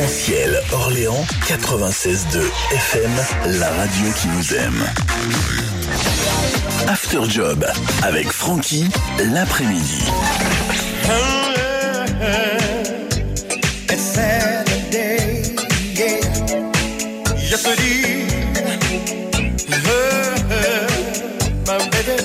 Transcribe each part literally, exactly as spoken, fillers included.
Arc-en-Ciel, Orléans, quatre-vingt-seize virgule deux F M, la radio qui vous aime. After Job, avec Francky, l'après-midi. It's Saturday, yeah. Yes, it is. My baby.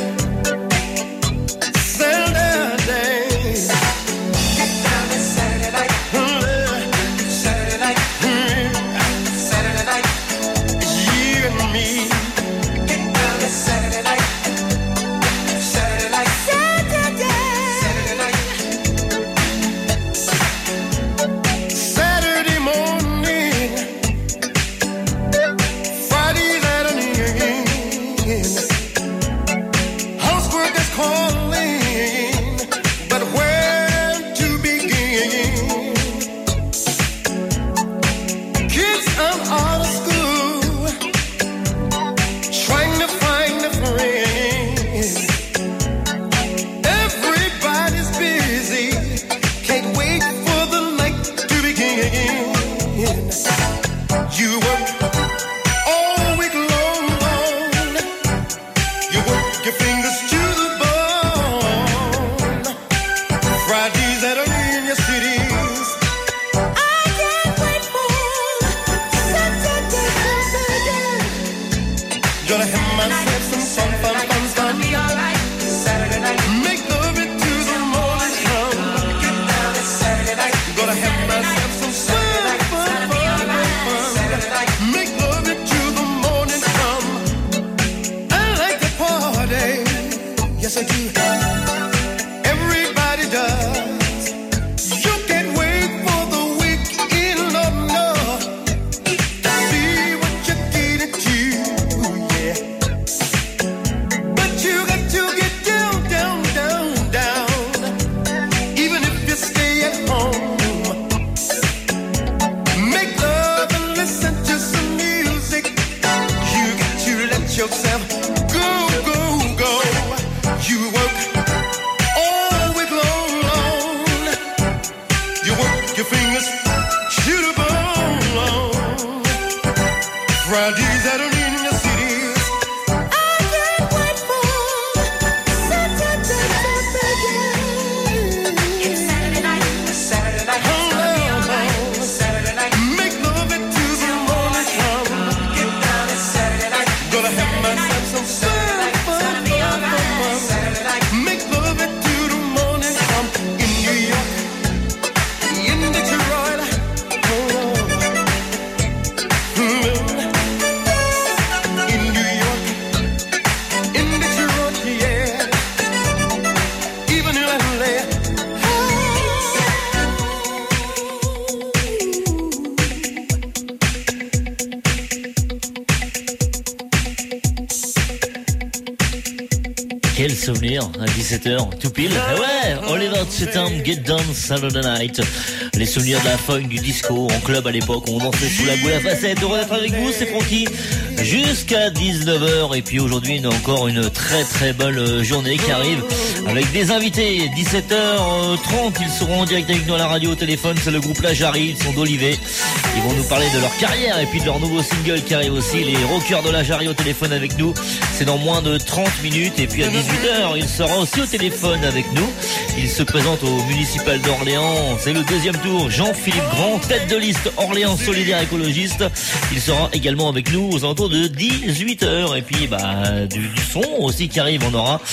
Quel souvenir à dix-sept heures, tout pile. Et ouais, Oliver Chetam, Get Down Saturday Night. Les souvenirs de la funk, du disco, en club à l'époque, où on dansait sous la boule à facette. Heureux d'être avec vous, c'est Francky. Jusqu'à dix-neuf heures. Et puis aujourd'hui, on a encore une très très belle journée qui arrive avec des invités. dix-sept heures trente, ils seront en direct avec nous à la radio, au téléphone. C'est le groupe La Jarry, ils sont d'Olivet. Ils vont nous parler de leur carrière et puis de leur nouveau single qui arrive aussi. Les rockers de La Jarry au téléphone avec nous. C'est dans moins de trente minutes. Et puis à dix-huit heures, il sera aussi au téléphone avec nous. Il se présente au municipal d'Orléans. C'est le deuxième tour. Jean-Philippe Grand, tête de liste Orléans solidaire écologiste. Il sera également avec nous aux alentours de dix-huit heures. Et puis bah du, du son aussi qui arrive. On aura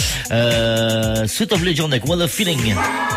euh, Sweet of Legend avec What a Feeling.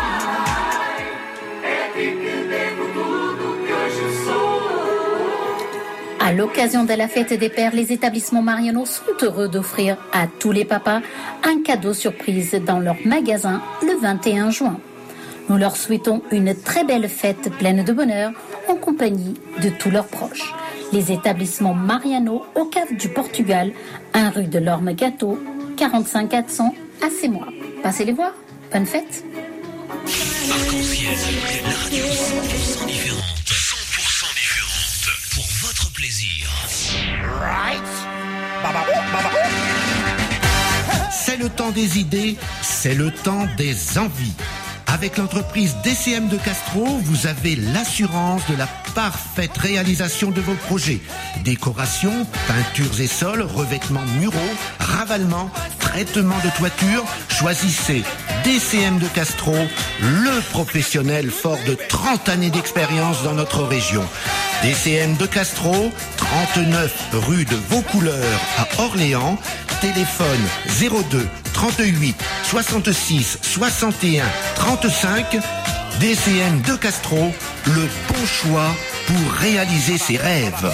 À l'occasion de la fête des pères, les établissements Mariano sont heureux d'offrir à tous les papas un cadeau surprise dans leur magasin le vingt et un juin. Nous leur souhaitons une très belle fête pleine de bonheur en compagnie de tous leurs proches. Les établissements Mariano au Cave du Portugal, un rue de l'Orme Gâteau, quarante-cinq quatre cents à Sémois. Passez les voir. Bonne fête. Arc-en-Ciel, la radio cent pour cent différente. cent pour cent différente. Pour votre plaisir. Right. Baba, baba. C'est le temps des idées, c'est le temps des envies. Avec l'entreprise D C M de Castro, vous avez l'assurance de la parfaite réalisation de vos projets. Décoration, peintures et sols, revêtements muraux, ravalement, traitement de toiture. Choisissez D C M de Castro, le professionnel fort de trente années d'expérience dans notre région. D C M de Castro, trente-neuf rue de Vaucouleurs à Orléans. Téléphone zéro deux trente-huit soixante-six soixante et un trente-cinq. D C M de Castro, le bon choix pour réaliser ses rêves.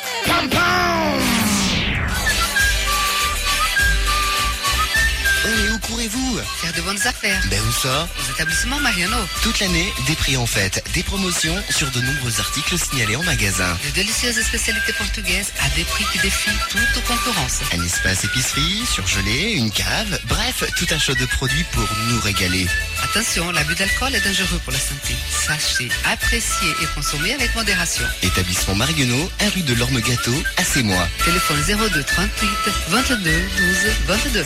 Oh, et où courez-vous? Faire de bonnes affaires. Ben où ça? Aux établissements Mariano. Toute l'année, des prix en fête, des promotions sur de nombreux articles signalés en magasin. De délicieuses spécialités portugaises à des prix qui défient toute concurrence. Un espace épicerie, surgelé, une cave, bref, tout un choix de produits pour nous régaler. Attention, l'abus d'alcool est dangereux pour la santé. Sachez, apprécier et consommer avec modération. Établissement Marionneau, un rue de l'Orme Gâteau, à Sémois. Téléphone zéro deux trente-huit vingt-deux douze vingt-deux.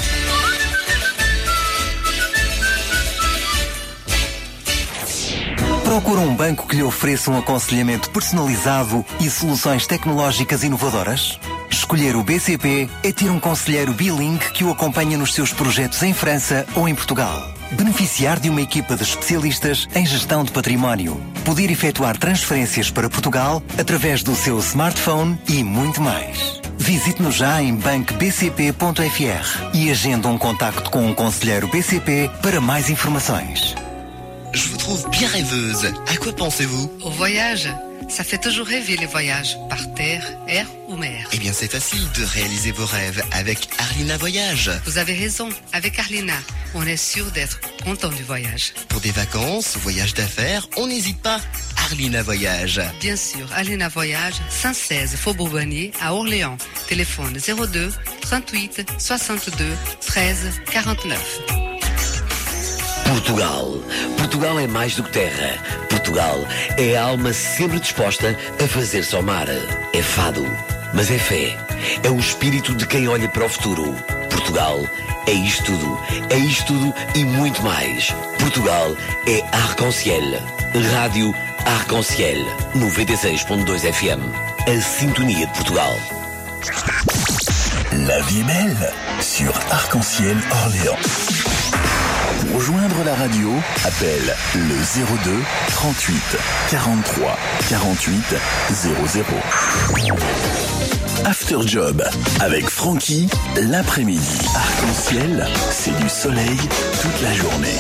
Procura um banco que lhe ofereça um aconselhamento personalizado e soluções tecnológicas inovadoras? Escolher o B C P é ter um conselheiro bilingue que o acompanha nos seus projetos em França ou em Portugal. Beneficiar de uma equipa de especialistas em gestão de património. Poder efetuar transferências para Portugal através do seu smartphone e muito mais. Visite-nos já em banco b c p ponto f r e agenda um contacto com um conselheiro B C P para mais informações. Je vous trouve bien rêveuse. À quoi pensez-vous? Au voyage. Ça fait toujours rêver les voyages, par terre, air ou mer. Eh bien, c'est facile de réaliser vos rêves avec Arlina Voyage. Vous avez raison, avec Arlina, on est sûr d'être content du voyage. Pour des vacances, voyages d'affaires, on n'hésite pas. Arlina Voyage. Bien sûr, Arlina Voyage, cent seize Faubourg Bonnier à Orléans. Téléphone zéro deux trente-huit soixante-deux treize quarante-neuf. Portugal. Portugal é mais do que terra. Portugal é a alma sempre disposta a fazer-se ao mar. É fado, mas é fé. É o espírito de quem olha para o futuro. Portugal é isto tudo. É isto tudo e muito mais. Portugal é Arc-en-Ciel. Rádio Arc-en-Ciel. noventa e seis ponto dois F M. A sintonia de Portugal. La vie est belle sur Arc-en-Ciel Orléans. Pour rejoindre la radio, appelle le zéro deux trente-huit quarante-trois quarante-huit zéro zéro. After Job avec Francky, l'après-midi. Arc-en-Ciel, c'est du soleil toute la journée.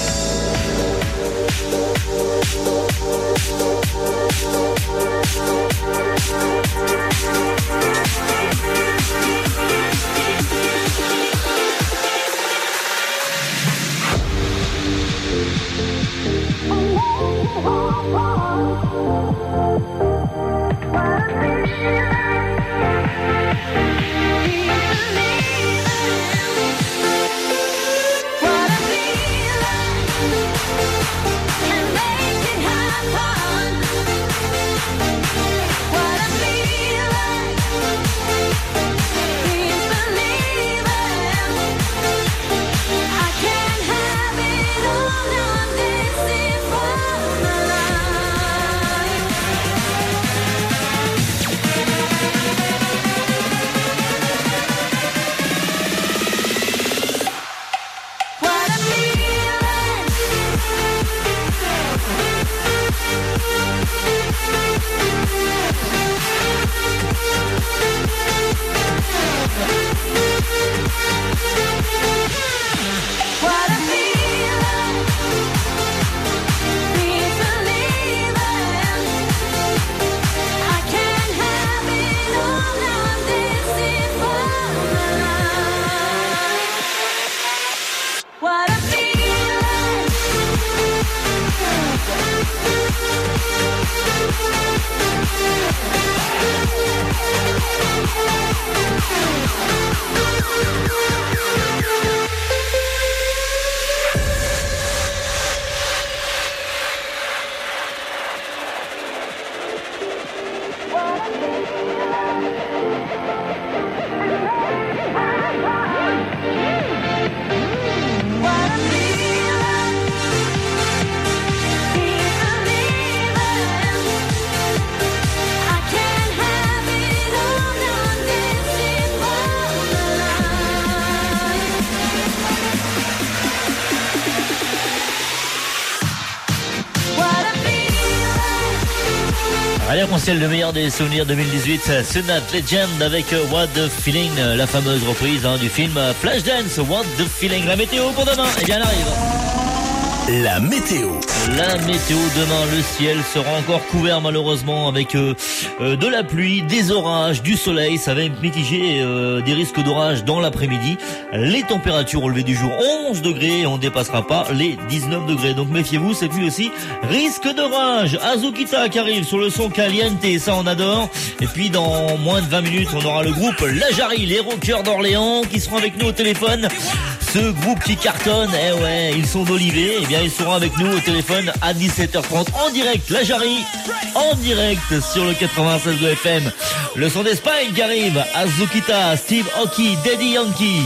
Allez, on ciel le meilleur des souvenirs deux mille dix-huit, Sunat Legend avec What the Feeling, la fameuse reprise hein, du film Flashdance, What the Feeling. La météo pour demain, eh bien elle arrive. La météo. La météo demain, le ciel sera encore couvert malheureusement avec euh, euh, de la pluie, des orages, du soleil. Ça va être mitigé, euh, des risques d'orage dans l'après-midi. Les températures au lever du jour onze degrés et on ne dépassera pas les dix-neuf degrés. Donc méfiez-vous, cette nuit aussi, risque d'orage. Azukita qui arrive sur le son Caliente, ça on adore. Et puis dans moins de vingt minutes, on aura le groupe La Jarry, les rockers d'Orléans qui seront avec nous au téléphone. Ce groupe qui cartonne, eh ouais, ils sont d'Olivet, eh bien ils seront avec nous au téléphone à dix-sept heures trente en direct, La Jarry, en direct sur le quatre-vingt-seize de F M. Le son d'Espagne qui arrive, Azukita, Steve Aoki, Daddy Yankee.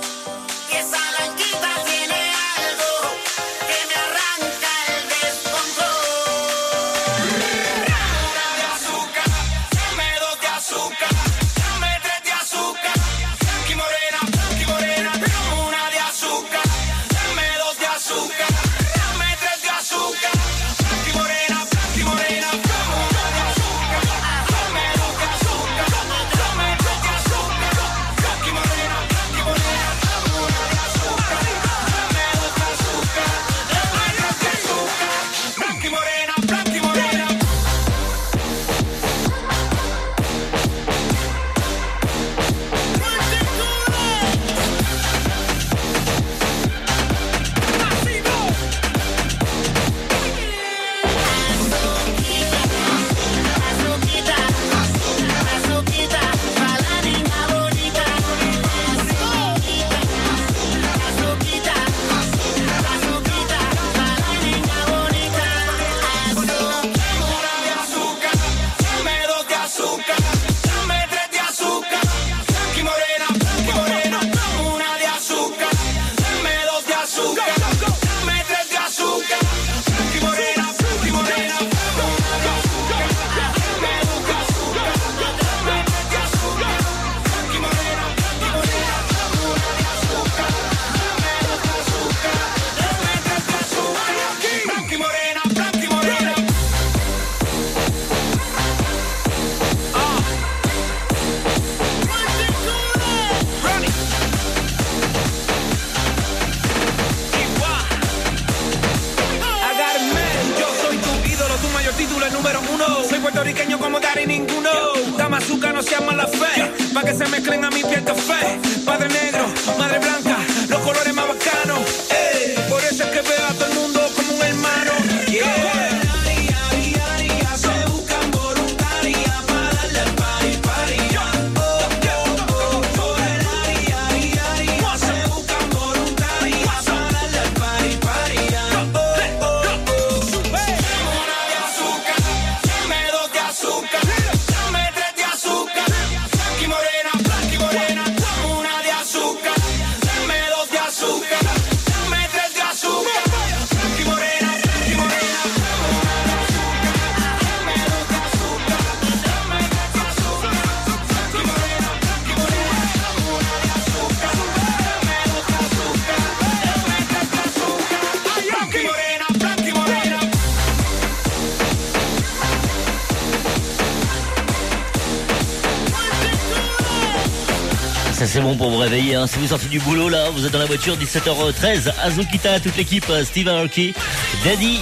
C'est bon pour vous réveiller, hein. Si vous sortez du boulot là, vous êtes dans la voiture, dix-sept heures treize, Azukita, toute l'équipe, Steve Aoki, Daddy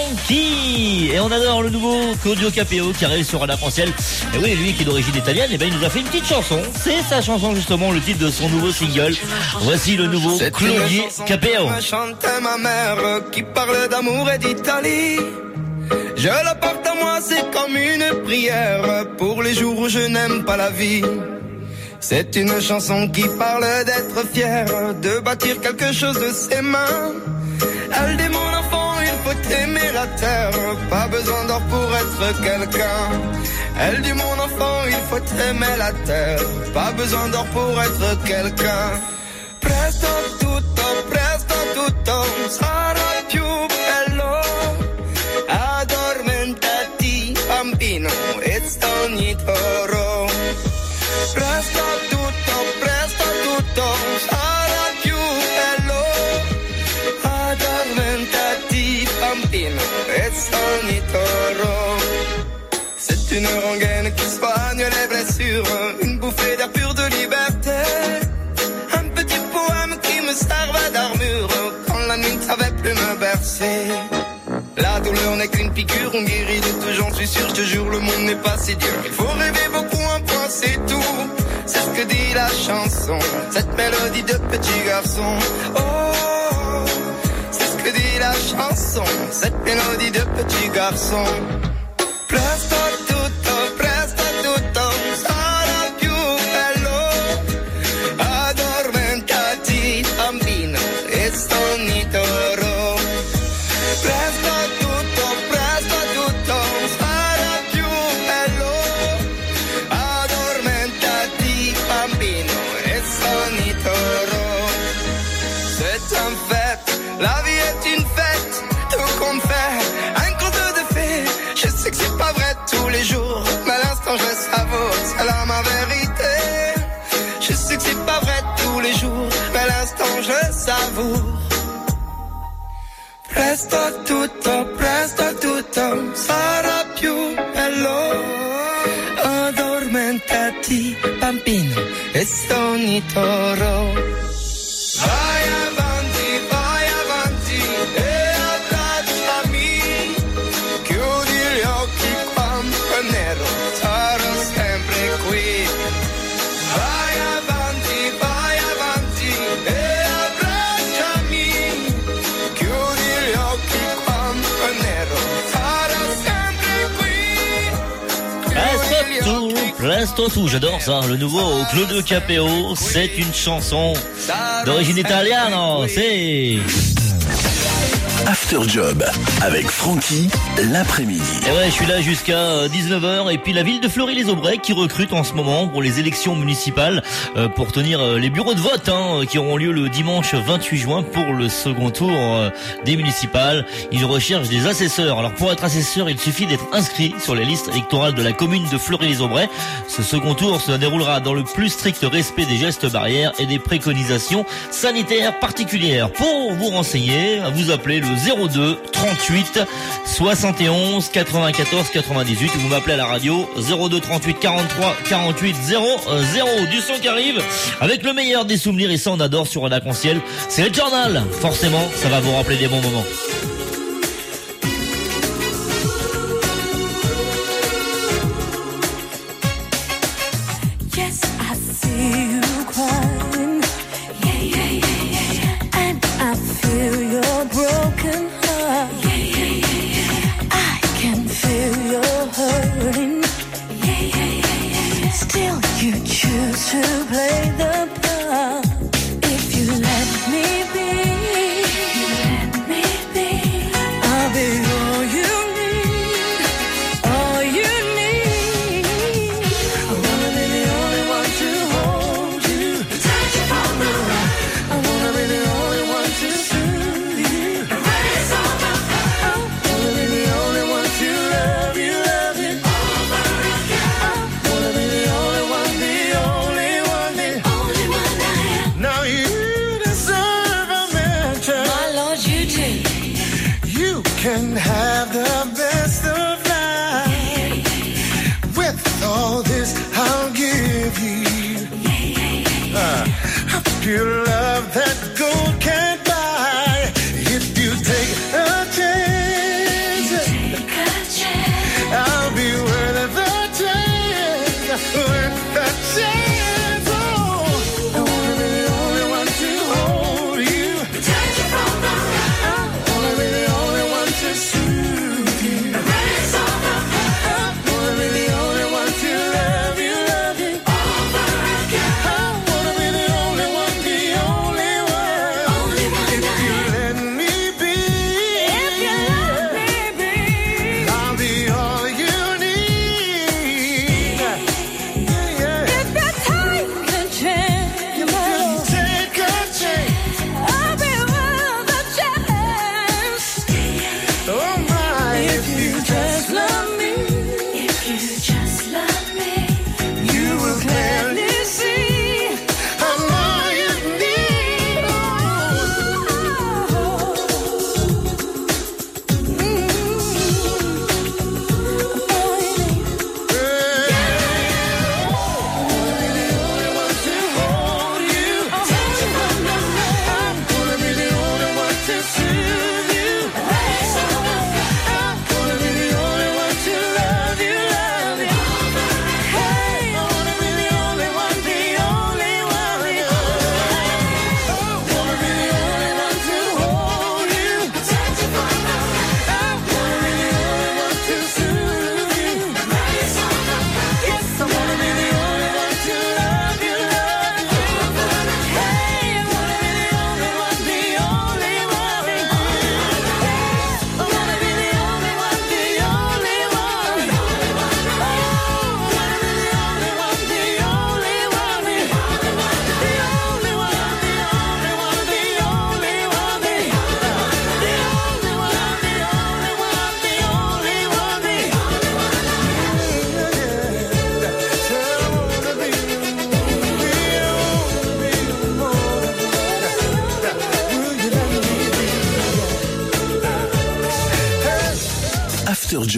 Yankee. Et on adore le nouveau Claudio Capeo qui arrive sur Arc-en-Ciel. Et oui, lui qui est d'origine italienne, et ben il nous a fait une petite chanson. C'est sa chanson justement, le titre de son nouveau single. Voici le nouveau Claudio Capeo. Chantait ma mère qui parle d'amour et d'Italie. Je la porte à moi, c'est comme une prière pour les jours où je n'aime pas la vie. C'est une chanson qui parle d'être fier, de bâtir quelque chose de ses mains. Elle dit mon enfant, il faut aimer la terre, pas besoin d'or pour être quelqu'un. Elle dit mon enfant, il faut aimer la terre, pas besoin d'or pour être quelqu'un. Presto tutto, presto tutto sarà più bello. Addormentati bambino e stogni toro. Presto tutto, presto tutto sarà più bello. Addormentati bambino e stogni toro. C'est une rengaine qui soigne les blessures, une bouffée d'air pur de liberté. Un petit poème qui me servait d'armure quand la nuit ne savait plus me bercer. La douleur n'est qu'une piqûre, on guérit de tout, j'en suis sûr, je te jure, le monde n'est pas si dur. Il faut rêver beaucoup, un point c'est tout. C'est ce que dit la chanson, cette mélodie de petit garçon. Oh, c'est ce que dit la chanson, cette mélodie de petit garçon. Presto tutto, presto tutto, sarà più bello. Addormentati bambino e sonni toro. Presto tutto, presto tutto, sarà più bello. Addormentati bambino e sonni toro. C'est un fait, la vie est une fête, tout qu'on fait, un conte de fées. Je sais que c'est pas vrai tous les jours, mais à l'instant je savoure, c'est là ma vérité. Je sais que c'est pas vrai tous les jours, mais à l'instant je savoure. Presto tutto, presto tutto, sarà più bello. Addormentati bambino e sogni toro. Vai avanti, vai avanti e abbracciami. Chiudi gli occhi quando è nero, sarò sempre qui. Vai avanti, vai avanti e abbracciami. Chiudi gli occhi quando è nero, sarò sempre qui. Presto tout, presto tout, j'adore ça, le nouveau Claudio Capéo, c'est une chanson d'origine italienne, c'est... After Job avec Francky l'après-midi. Et ouais, je suis là jusqu'à dix-neuf heures et puis la ville de Fleury-les-Aubrais qui recrute en ce moment pour les élections municipales euh, pour tenir euh, les bureaux de vote hein, qui auront lieu le dimanche vingt-huit juin pour le second tour euh, des municipales. Ils recherchent des assesseurs. Alors pour être assesseur, il suffit d'être inscrit sur les listes électorales de la commune de Fleury-les-Aubrais. Ce second tour se déroulera dans le plus strict respect des gestes barrières et des préconisations sanitaires particulières. Pour vous renseigner, vous appelez le zéro deux trente-huit soixante et onze quatre-vingt-quatorze quatre-vingt-dix-huit. Vous m'appelez à la radio zéro deux trente-huit quarante-trois quarante-huit zéro zéro. Du son qui arrive avec le meilleur des souvenirs et ça on adore sur Arc-en-Ciel. C'est le journal. Forcément, ça va vous rappeler des bons moments. Yes, I see you crying. Yeah, yeah, yeah, yeah, yeah. And I feel your broken heart. Yeah, yeah, yeah, yeah. I can feel your hurting. Yeah, yeah, yeah, yeah, yeah. Still you choose to play the part. If you let me be, you let me be. I'll be all you need, all you need. I wanna be the only one to hold you, touch you from the right. I wanna be the only one to soothe you, erase all the hurt. I wanna be the only one to love you, love you over again. I wanna be the only one, the only one, the only one I am. Now you deserve a mention. My Lord, you do. You can have the best of life. With all this, I'll give you uh, a pure love that gold can't buy. If you take a chance, I'll be worth the chance, worth the chance. Oh, I wanna be the only one to hold you, touch you from the right. I wanna be the only one to soothe you, erase all the hurt. I wanna be the only one to love you, love you over again. I wanna be the only one, the only one, only one. If you let me be, if you let me be, I'll be all you need. Yeah, yeah. If you take a chance, if you take a chance, I'll be worth a chance. Oh my, if you just love me, if you just love me, you will clearly see I'm all you need. Oh, mm-hmm. I'm all you need.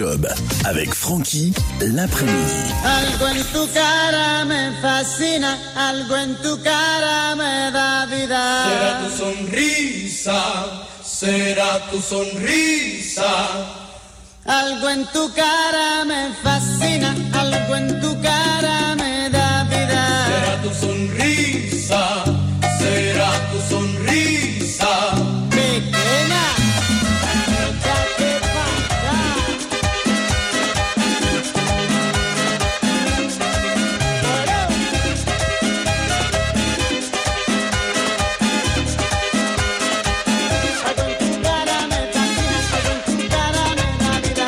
job avec Frankie l'après-midi. Algo en tu cara me fascina, algo en tu cara me da vida. Será tu sonrisa, será tu sonrisa. Algo en tu cara me fascina, algo en tu cara me da vida. Será tu sonrisa, será tu sonrisa. Pequeña, échate pa' acá. Algo en tu cara me fascina, algo en tu cara me da vida.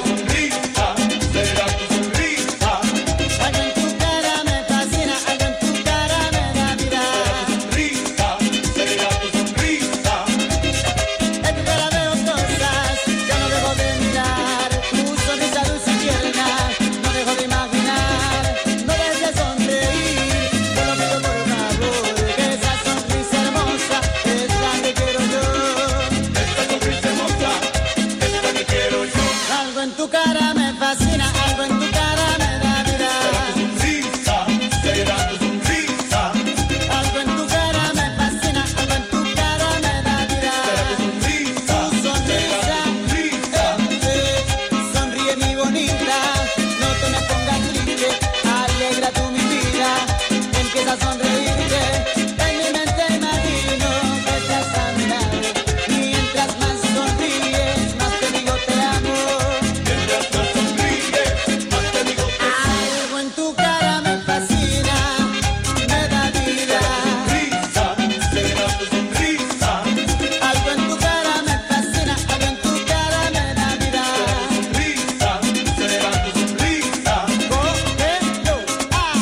Será tu sonrisa, Algo en tu cara me fascina, algo en tu cara me da vida. sonrisa, será tu sonrisa. En tu cara veo cosas que no dejo de mirar. Tu sonrisa dulce y tierna, no dejo de imaginar. No dejes de sonreír, te lo pido por favor. Que esa sonrisa hermosa es la que quiero yo. Esta sonrisa hermosa es la que quiero yo. Algo en tu cara me fascina, algo en tu cara me da vida. Sonrisa, será tu sonrisa. Algo en tu cara me fascina, algo en tu cara me da vida. Sonrisa, Tu sonrisa, eh, eh, sonríe mi bonita, no te me pongas triste, alegra tú mi vida, empieza a sonreírte, en mi mente imagino que estás a mi lado, mientras más sonríes, más te digo te amo. Mientras más sonríes, más te digo que Algo en tu cara me fascina, me da vida. sonrisa, será tu sonrisa. Algo en tu cara me fascina, algo en tu cara me da vida. Sonrisa, será tu sonrisa. Cógelo, ah.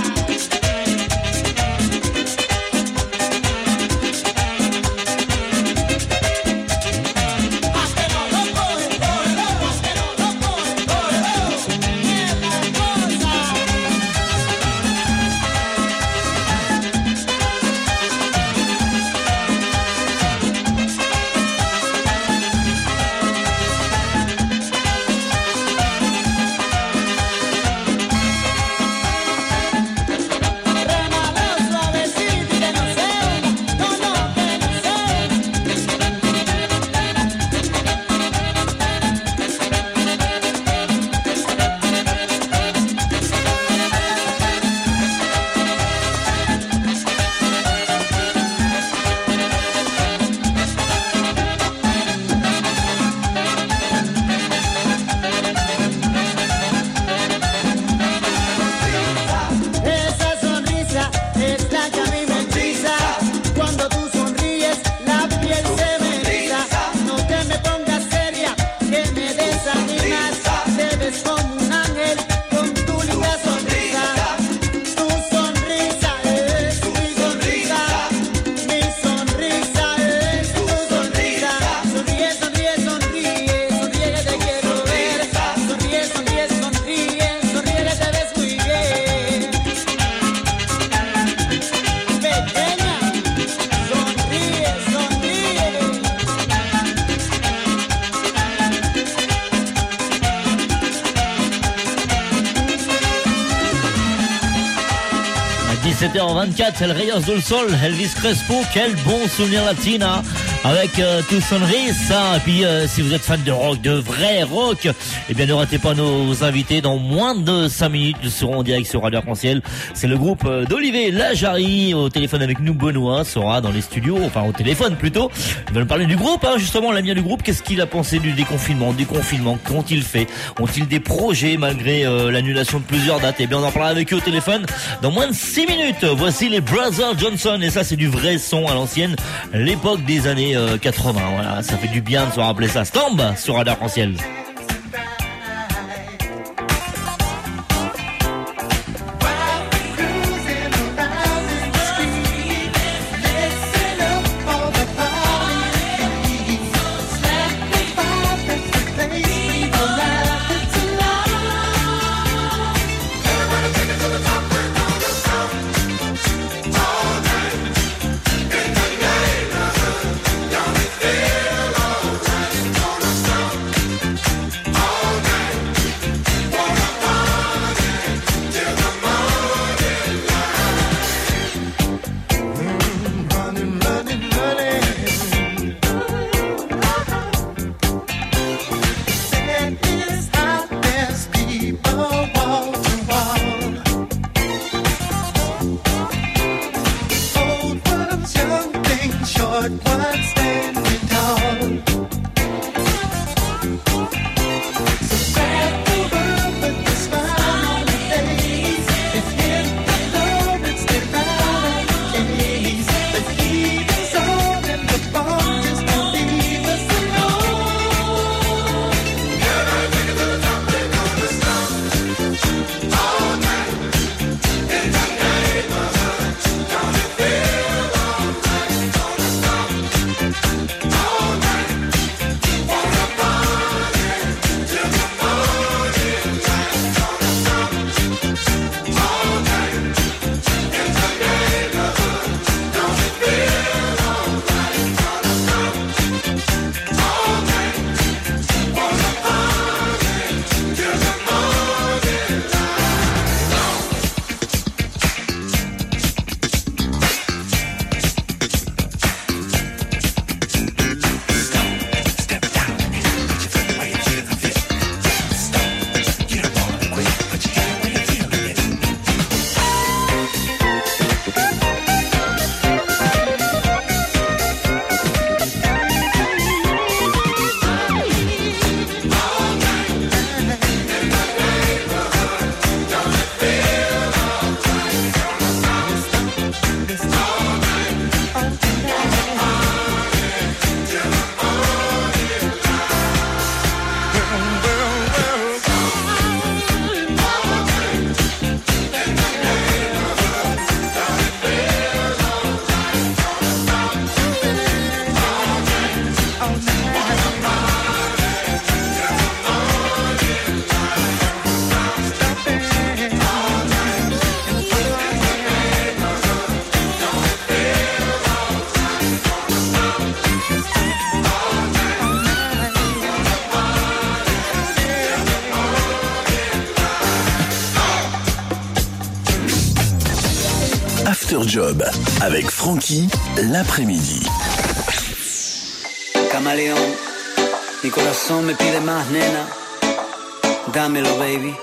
Haz que no lo coge, cógelo, haz que no lo coge, cógelo. Mierda cosa. Rémalo suavecito y que no se hunda, no, no, que no se hunda. Esa sonrisa es la que a mí me hechiza. Cuando tú sonríes, la piel se me eriza. No te me pongas seria, que me desanimas. Te ves como un ángel con tu linda sonrisa. Tu sonrisa es mi sonrisa. Mi sonrisa es tu sonrisa. Sonríe, sonríe, sonríe. Sonríe que te quiero ver. Sonríe, sonríe, sonríe. Sonríe que te ves muy bien. Pequeña, sonríe, sonríe. À dix-sept heures vingt-quatre, c'est le Reyes del Sol, Elvis Crespo, quel bon souvenir latina avec euh, Tu Sonrisa. Et puis euh, si vous êtes fan de rock, de vrai rock, eh bien ne ratez pas nos invités. Dans moins de cinq minutes, nous serons en direct sur Radio Arc-en-Ciel. C'est le groupe euh, d'Olivier Lajari au téléphone avec nous. Benoît sera dans les studios, enfin au téléphone plutôt. Il va nous parler du groupe, hein, justement, l'ami du groupe. Qu'est-ce qu'il a pensé du déconfinement, du confinement? Qu'ont-ils fait? Ont-ils des projets malgré euh, l'annulation de plusieurs dates? Eh bien on en parlera avec eux au téléphone dans moins de six minutes. Voici les Brothers Johnson, et ça c'est du vrai son à l'ancienne, l'époque des années euh, quatre-vingts. Voilà, ça fait du bien de se rappeler ça. Stamp sur Radio Arc-en-Ciel. but one standing tall. So grab the world with a smile on your face and hit the road and stay round the case. The heat is on and the ball just won't leave us alone. Can I take it to the top? We're gonna stop all night in the neighborhood. Gonna feel all night. Gonna stop all night. Wanna party till the morning light. Gonna stop all night in the neighborhood. Gonna feel all night. Gonna stop all night. Wanna party till the morning After Job avec Frankie l'après-midi. Camaleón, mi corazón me pide más, nena. Dámelo, baby.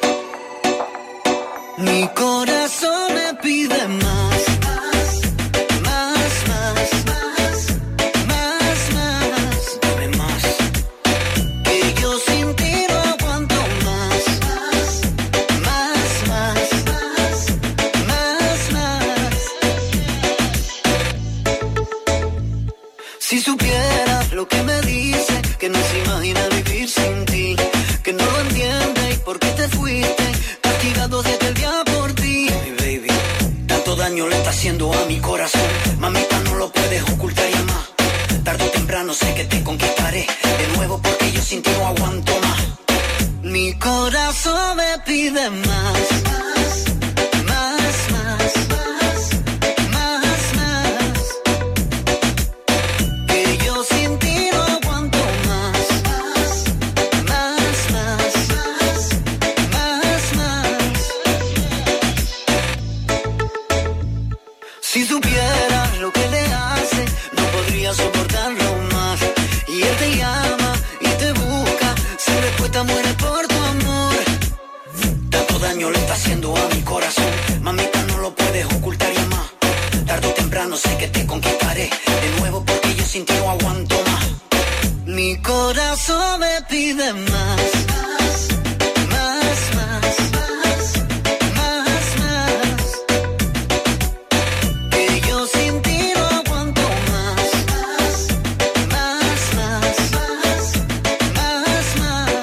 Mi corazón me pide más. Más, más, más, más, más. Dame más. Que yo sin ti no aguanto más. Más, más, más, más, más. Si supieras lo que me dice, que no se imagina vivir sin ti, que no lo entiende y por qué te fuiste, castigado desde el día por ti. Mi baby, tanto daño le está haciendo a mi corazón, mamita no lo puedes ocultar ya más. Tarde o temprano sé que te conquistaré de nuevo porque yo sin ti no aguanto más. Mi corazón me pide más. Más, más, más, más, más. Que yo sin ti no aguanto más. Más, más, más, más, más. Si supieras lo que le hace, no podría soportarlo más. Y él te llama y te busca, se respuesta muere por tu amor. Tanto daño le está haciendo a mi corazón, mamita no lo puedes ocultar ya más. Tarde o temprano sé que te conquistaré de nuevo porque yo sin ti no aguanto más. Mi corazón me pide más. Más, más, más, más, más. Que yo sin ti no aguanto más. Más, más, más, más, más.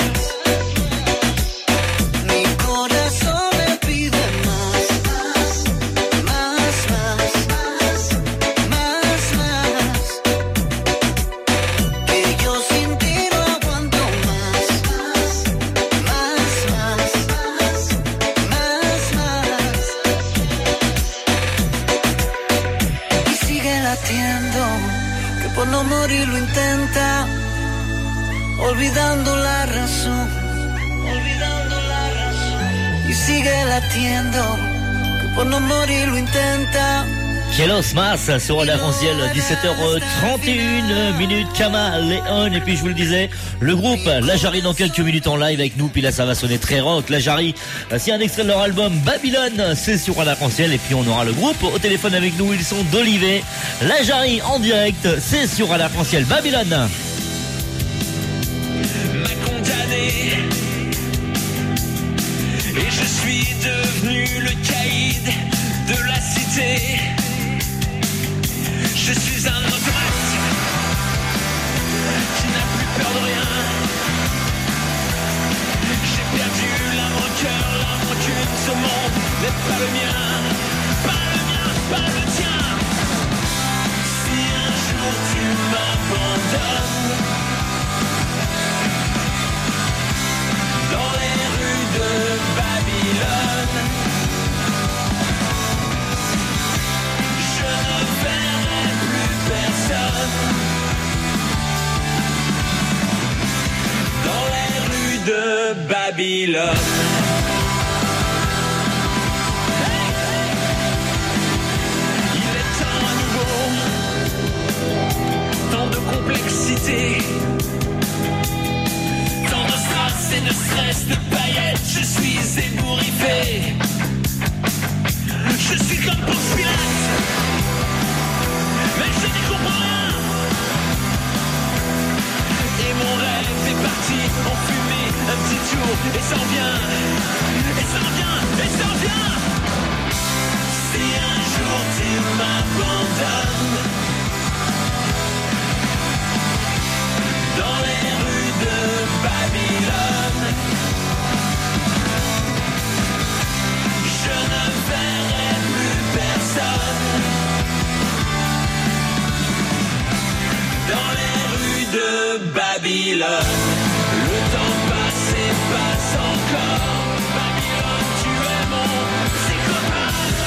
Mi corazón me pide más. Más, más, más, más, más. Que yo sin ti no aguanto más. Más, más, más, más, más. Y sigue latiendo, que por no morir lo intenta, olvidando la razón. Olvidando la razón. Y sigue latiendo, que por no morir lo intenta, Kielos Mas sur l'arc-en-ciel, dix-sept heures trente et une minutes, Kama, Léon, et puis je vous le disais, le groupe La Jarry dans quelques minutes en live avec nous, puis là ça va sonner très rock. La Jarry, c'est un extrait de leur album Babylone, c'est sur l'arc-en-ciel, et puis on aura le groupe au téléphone avec nous, ils sont d'Olivet. La Jarry en direct, c'est sur l'arc-en-ciel, Babylone. M'a condamné et je suis devenu le caïd de la cité. Je suis un automate qui n'a plus peur de rien. J'ai perdu la rancœur, la rancune, ce monde n'est pas le mien, pas le mien, pas le tien. Si un jour tu m'abandonnes dans les rues de Babylone, je ne verrai plus personne. Dans les rues de Babylone. Il est temps à nouveau, tant de complexité, tant de strass et de stress, de paillettes, je suis ébouriffé. Je suis comme Ponce Pilate, mais je n'y comprends rien. Et mon rêve est parti en fumée, un petit tour, et ça revient, et ça revient, et ça revient. Si un jour tu m'abandonnes dans les rues de Babylone, je ne verrai plus personne. Dans les rues de Babylone, le temps passe et passe encore. Babylone, tu es mon psychopathe.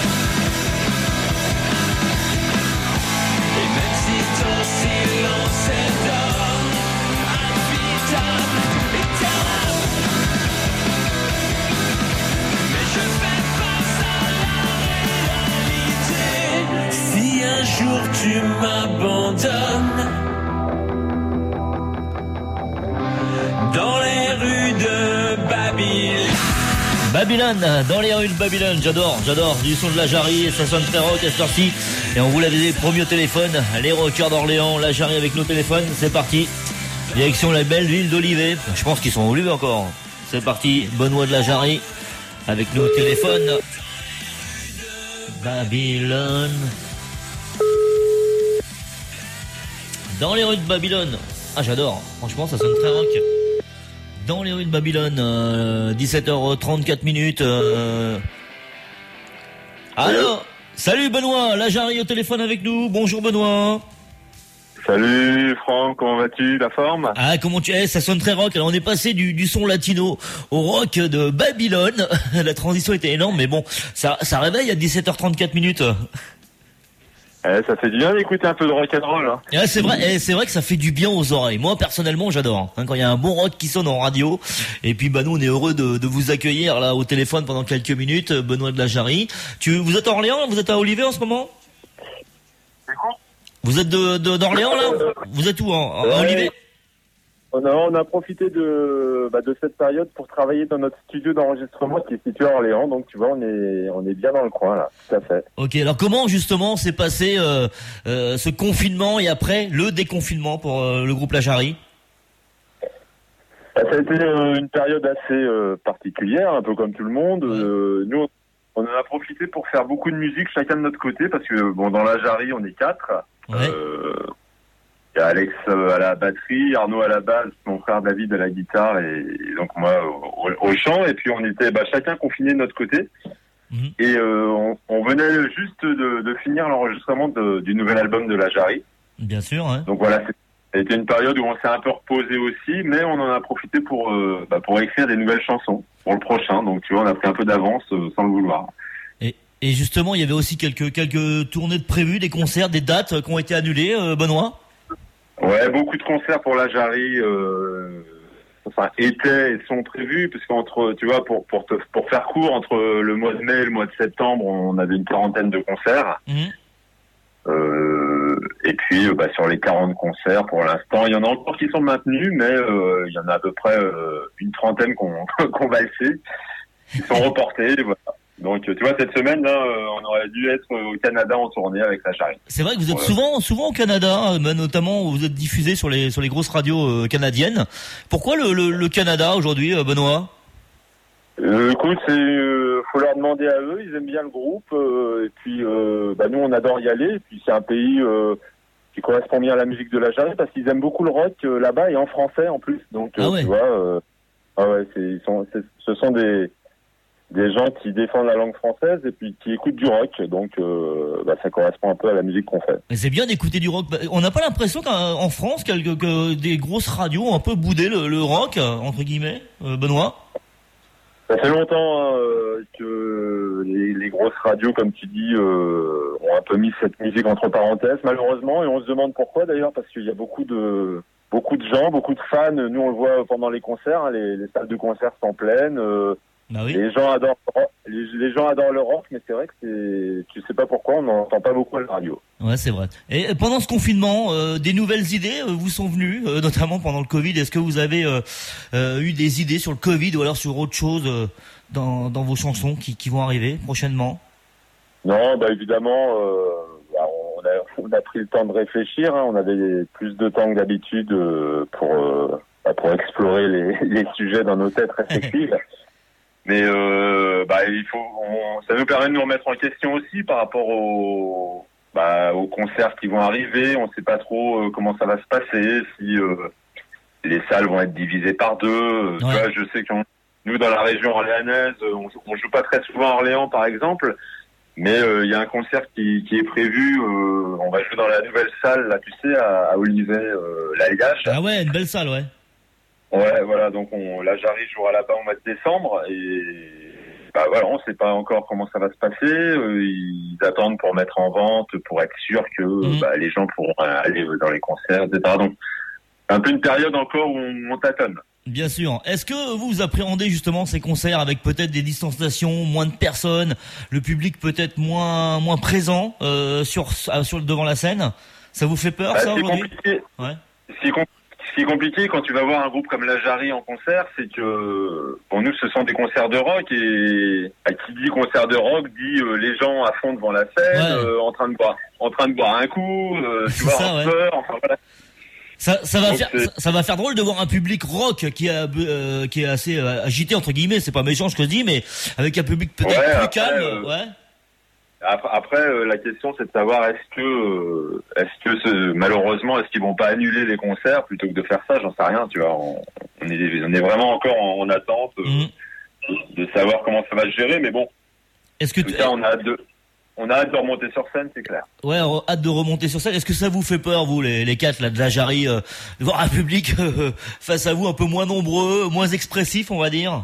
Et même si ton silence est d'or, invitable, éternel, mais je fais face à la réalité. Si un jour tu m'abandonnes dans les rues de Babylone. Babylone, dans les rues de Babylone, j'adore, j'adore, du son de La Jarry, ça sonne très rock à cette heure-ci, et on vous l'avait promis au téléphone, les rockers d'Orléans, La Jarry avec nos téléphones, c'est parti, direction la belle ville d'Olivet, je pense qu'ils sont à Olivet encore, c'est parti, Benoît de La Jarry, avec nos téléphones, Babylone, dans les rues de Babylone, ah j'adore, franchement ça sonne très rock. Dans les rues de Babylone, euh, dix-sept heures trente-quatre minutes. Euh... Alors, salut Benoît, La Jarry au téléphone avec nous. Bonjour Benoît. Salut Franck, comment vas-tu, la forme? Ah, comment tu es? Ça sonne très rock. Alors on est passé du, du son latino au rock de Babylone. La transition était énorme, mais bon, ça, ça réveille à dix-sept heures trente-quatre minutes. Eh, ça fait du bien d'écouter un peu de rock'n'roll. Hein. Ouais, c'est vrai, eh, c'est vrai que ça fait du bien aux oreilles. Moi, personnellement, j'adore. Hein, quand il y a un bon rock qui sonne en radio. Et puis, bah, nous, on est heureux de, de vous accueillir là au téléphone pendant quelques minutes. Benoît de La Jarry. Tu, vous êtes à Orléans? Vous êtes à Olivet en ce moment? Vous êtes de, de d'Orléans là? Vous êtes où, en, ouais. à Olivet? On a, on a profité de, bah, de cette période pour travailler dans notre studio d'enregistrement qui est situé à Orléans. Donc, tu vois, on est, on est bien dans le coin, là. Tout à fait. Ok, alors comment, justement, s'est passé euh, euh, ce confinement et après le déconfinement pour euh, le groupe La Jarry? Bah, ça a été euh, une période assez euh, particulière, un peu comme tout le monde. Euh, nous, on en a profité pour faire beaucoup de musique, chacun de notre côté, parce que, bon, dans La Jarry, on est quatre. Ouais. Euh, Il y a Alex à la batterie, Arnaud à la basse, mon frère David à la guitare et, et donc moi au, au chant. Et puis on était bah, chacun confiné de notre côté. Mmh. Et euh, on, on venait juste de, de finir l'enregistrement de, du nouvel album de La Jarry. Bien sûr. Hein. Donc voilà, c'était une période où on s'est un peu reposé aussi, mais on en a profité pour euh, bah, pour écrire des nouvelles chansons pour le prochain. Donc tu vois, on a pris un peu d'avance euh, sans le vouloir. Et, et justement, il y avait aussi quelques quelques tournées de prévues, des concerts, des dates qui ont été annulées, euh, Benoît. Ouais, beaucoup de concerts pour La Jarry, euh, enfin étaient et sont prévus, parce qu'entre, tu vois, pour pour te, pour faire court, entre le mois de mai et le mois de septembre, on avait une quarantaine de concerts. Mmh. Euh, et puis euh, bah, sur les quarante concerts pour l'instant, il y en a encore qui sont maintenus, mais euh, il y en a à peu près euh, une trentaine qu'on qu'on valsé, qui sont reportés. Voilà. Donc tu vois, cette semaine là, on aurait dû être au Canada en tournée avec la Jarry. C'est vrai que vous êtes Ouais. souvent souvent au Canada, euh, notamment vous êtes diffusé sur les sur les grosses radios euh, canadiennes. Pourquoi le, le, le Canada aujourd'hui, euh, Benoît? Euh, écoute, c'est, euh, faut leur demander à eux. Ils aiment bien le groupe. Euh, et puis, euh, bah nous, on adore y aller. Et puis, c'est un pays euh, qui correspond bien à la musique de la Jarry parce qu'ils aiment beaucoup le rock euh, là-bas et en français en plus. Donc, euh, Ah ouais. tu vois, euh, ah ouais, c'est, ils sont, c'est, ce sont des des gens qui défendent la langue française et puis qui écoutent du rock. Donc, euh, bah, ça correspond un peu à la musique qu'on fait. Mais c'est bien d'écouter du rock. Bah, on n'a pas l'impression qu'en France, que, que, que des grosses radios ont un peu boudé le, le rock, entre guillemets, euh, Benoît? Ça fait longtemps hein, euh, que les, les grosses radios, comme tu dis, euh, ont un peu mis cette musique entre parenthèses, malheureusement, et on se demande pourquoi d'ailleurs, parce qu'il y a beaucoup de beaucoup de gens, beaucoup de fans. Nous, on le voit pendant les concerts, hein, les, les salles de concert sont pleines. Euh, bah oui. Les gens adorent, les, les gens adorent le rock, mais c'est vrai que c'est, tu sais pas pourquoi, on n'entend pas beaucoup à la radio. Ouais, c'est vrai. Et pendant ce confinement, euh, des nouvelles idées euh, vous sont venues, euh, notamment pendant le Covid. Est-ce que vous avez euh, euh, eu des idées sur le Covid ou alors sur autre chose euh, dans, dans vos chansons qui, qui vont arriver prochainement? Non, bah évidemment, euh, bah, on, a, on a pris le temps de réfléchir. Hein, on avait plus de temps que d'habitude euh, pour euh, bah, pour explorer les, les sujets dans nos têtes respectives. Mais euh, bah il faut, on, ça nous permet de nous remettre en question aussi par rapport aux, bah, aux concerts qui vont arriver. On ne sait pas trop euh, comment ça va se passer, si euh, les salles vont être divisées par deux. Ouais. Tu vois, je sais que nous dans la région orléanaise, on, on joue pas très souvent à Orléans par exemple, mais il euh, y a un concert qui, qui est prévu. Euh, on va jouer dans la nouvelle salle là, tu sais, à, à Olivet, euh, l'Alliage. Ah ouais, une belle salle, ouais. Ouais, voilà, donc on, là j'arrive jouera là-bas au mois de décembre et bah voilà, on sait pas encore comment ça va se passer. Euh, ils attendent pour mettre en vente, pour être sûr que mmh. bah, les gens pourront aller dans les concerts, et cetera. Donc un peu une période encore où on, on tâtonne. Bien sûr. Est-ce que vous, vous appréhendez justement ces concerts avec peut-être des distanciations, moins de personnes, le public peut-être moins moins présent euh, sur sur devant la scène? Ça vous fait peur, bah, ça aujourd'hui? Compliqué. Ouais. C'est compliqué. Ce qui est compliqué quand tu vas voir un groupe comme la Jarry en concert, c'est que pour nous ce sont des concerts de rock et à qui dit concert de rock dit euh, les gens à fond devant la scène, ouais. euh, en train de boire, en train de boire un coup, euh, tu vois, ça, en ouais. peur, enfin voilà. Ça, ça va Donc, faire, ça, ça va faire drôle de voir un public rock qui a, euh, qui est assez euh, agité entre guillemets. C'est pas méchant ce que je dis, mais avec un public peut-être ouais, plus après, calme, euh, ouais. Après, après euh, la question c'est de savoir est-ce que, euh, est-ce que ce, malheureusement, est-ce qu'ils vont pas annuler les concerts plutôt que de faire ça? J'en sais rien, tu vois. On, on est, on est vraiment encore en, en attente euh, mmh. de, de savoir comment ça va se gérer, mais bon. Est-ce que en tout cas, on a hâte de, on a hâte de remonter sur scène, c'est clair. Ouais, hâte de remonter sur scène. Est-ce que ça vous fait peur, vous, les, les quatre là de la Jarry, euh, de voir un public euh, face à vous un peu moins nombreux, moins expressif, on va dire?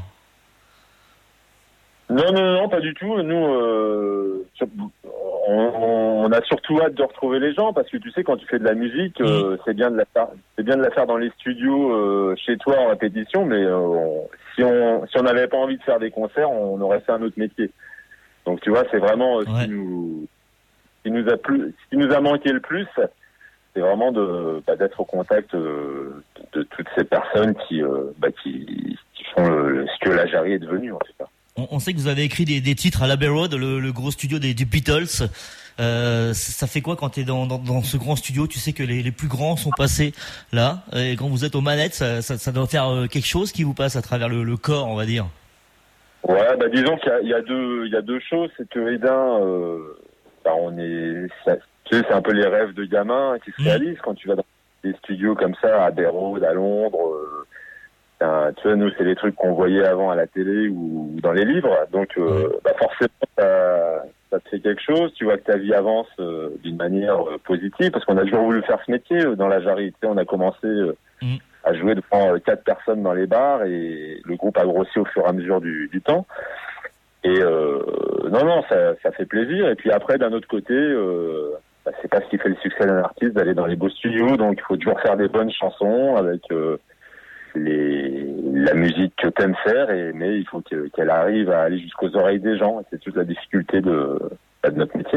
Non, non, non, pas du tout. Nous, euh, on, on a surtout hâte de retrouver les gens parce que tu sais, quand tu fais de la musique, euh, c'est bien de la faire, c'est bien de la faire dans les studios, euh, chez toi en répétition, mais euh, on, si on si on n'avait pas envie de faire des concerts, on aurait fait un autre métier. Donc tu vois, c'est vraiment euh, ouais. ce qui nous, ce qui nous a plus, ce qui nous a manqué le plus, c'est vraiment de bah, d'être au contact euh, de, de toutes ces personnes qui euh, bah, qui, qui font le, ce que la Jarry est devenue en tout cas. On, on sait que vous avez écrit des, des titres à l'Abbey Road, le, le gros studio des, des Beatles. Euh, ça fait quoi quand tu es dans, dans, dans ce grand studio? Tu sais que les, les plus grands sont passés là. Et quand vous êtes aux manettes, ça, ça, ça doit faire quelque chose qui vous passe à travers le, le corps, on va dire. Ouais, bah disons qu'il y a, il y a deux, il y a deux choses. C'est que Edin, euh, bah on est, ça, tu sais, c'est un peu les rêves de gamin qui se mmh. réalisent quand tu vas dans des studios comme ça à Abbey Road, à Londres. Euh, tu vois, nous, c'est les trucs qu'on voyait avant à la télé ou dans les livres. Donc, euh, bah forcément, ça, ça te fait quelque chose. Tu vois que ta vie avance euh, d'une manière euh, positive parce qu'on a toujours voulu faire ce métier euh, dans la Jarry. Tu sais, on a commencé euh, mmh. à jouer devant euh, quatre personnes dans les bars et le groupe a grossi au fur et à mesure du, du temps. Et euh, non, non, ça, ça fait plaisir. Et puis après, d'un autre côté, euh, bah, c'est pas ce qui fait le succès d'un artiste d'aller dans les beaux studios. Donc, il faut toujours faire des bonnes chansons avec euh, les, la musique que t'aimes faire, et, mais il faut que, qu'elle arrive à aller jusqu'aux oreilles des gens. Et c'est toute la difficulté de, de notre métier, quoi.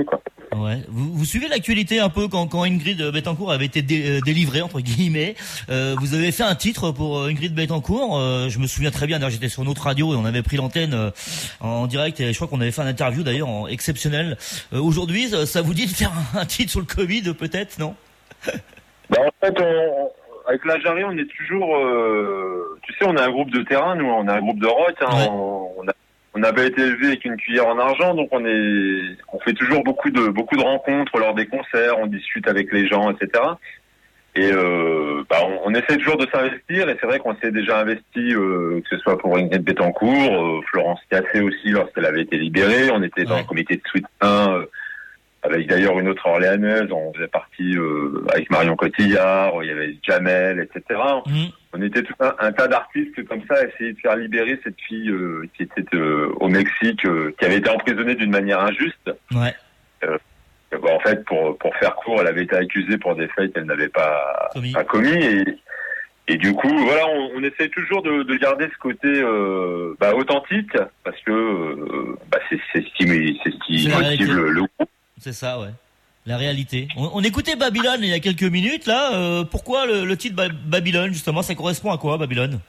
Ouais. Vous, vous suivez l'actualité un peu quand, quand Ingrid Betancourt avait été dé, euh, délivrée entre guillemets. Euh, vous avez fait un titre pour Ingrid Betancourt. Euh, je me souviens très bien. D'ailleurs, j'étais sur notre radio et on avait pris l'antenne euh, en direct et je crois qu'on avait fait un interview d'ailleurs en exceptionnel. Euh, aujourd'hui, ça vous dit de faire un, un titre sur le Covid peut-être, non? Bah, en fait, on, avec la Jarry, on est toujours. Euh, tu sais, on a un groupe de terrain, nous, on a un groupe de rock. Hein, ouais. on, on a On avait été élevé avec une cuillère en argent, donc on est, on fait toujours beaucoup de beaucoup de rencontres lors des concerts, on discute avec les gens, et cetera. Et euh, bah, on, on essaie toujours de s'investir, et c'est vrai qu'on s'est déjà investi, euh, que ce soit pour Ingrid Betancourt, euh, Florence Cassé aussi lorsqu'elle avait été libérée. On était dans ouais. le comité de soutien, euh, avec d'ailleurs une autre Orléanaise. On faisait partie euh, avec Marion Cotillard, il y avait Jamel, et cetera. Mmh. On était tout un, un tas d'artistes comme ça à essayer de faire libérer cette fille euh, qui était euh, au Mexique, euh, qui avait été emprisonnée d'une manière injuste. Ouais. Euh, bon, en fait, pour pour faire court, elle avait été accusée pour des faits qu'elle n'avait pas commis. Pas commis et, et du coup, voilà, on, on essaie toujours de, de garder ce côté euh, bah, authentique parce que euh, bah, c'est, c'est ce qui, c'est ce qui c'est motive le, le groupe. C'est ça, ouais. La réalité. On, on écoutait Babylone il y a quelques minutes, là. Euh, pourquoi le, le titre ba- Babylone, justement? Ça correspond à quoi, Babylone?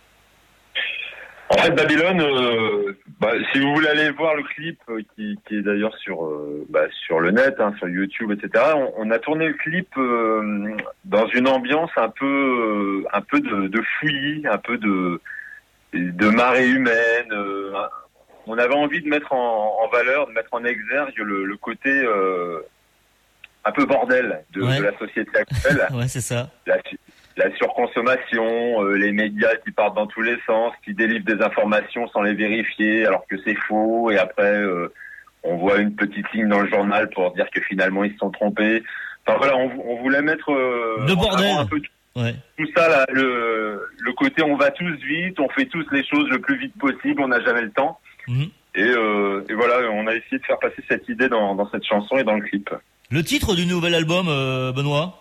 En fait, Babylone, euh, bah, si vous voulez aller voir le clip, euh, qui, qui est d'ailleurs sur euh, bah, sur le net, hein, sur YouTube, et cetera. On, on a tourné le clip euh, dans une ambiance un peu euh, un peu de, de fouillis, un peu de de marée humaine. Euh, on avait envie de mettre en, en valeur, de mettre en exergue le, le côté euh, un peu bordel de, ouais. de la société actuelle. Ouais, c'est ça. La, la surconsommation, euh, les médias qui partent dans tous les sens, qui délivrent des informations sans les vérifier alors que c'est faux, et après euh, on voit une petite ligne dans le journal pour dire que finalement ils se sont trompés. Enfin voilà, on, on voulait mettre euh, le bordel. Un peu tout, ouais. tout ça, là, le, le côté on va tous vite, on fait tous les choses le plus vite possible, on n'a jamais le temps. Mmh. Et, euh, et voilà, on a essayé de faire passer cette idée dans, dans cette chanson et dans le clip. Le titre du nouvel album, euh, Benoît?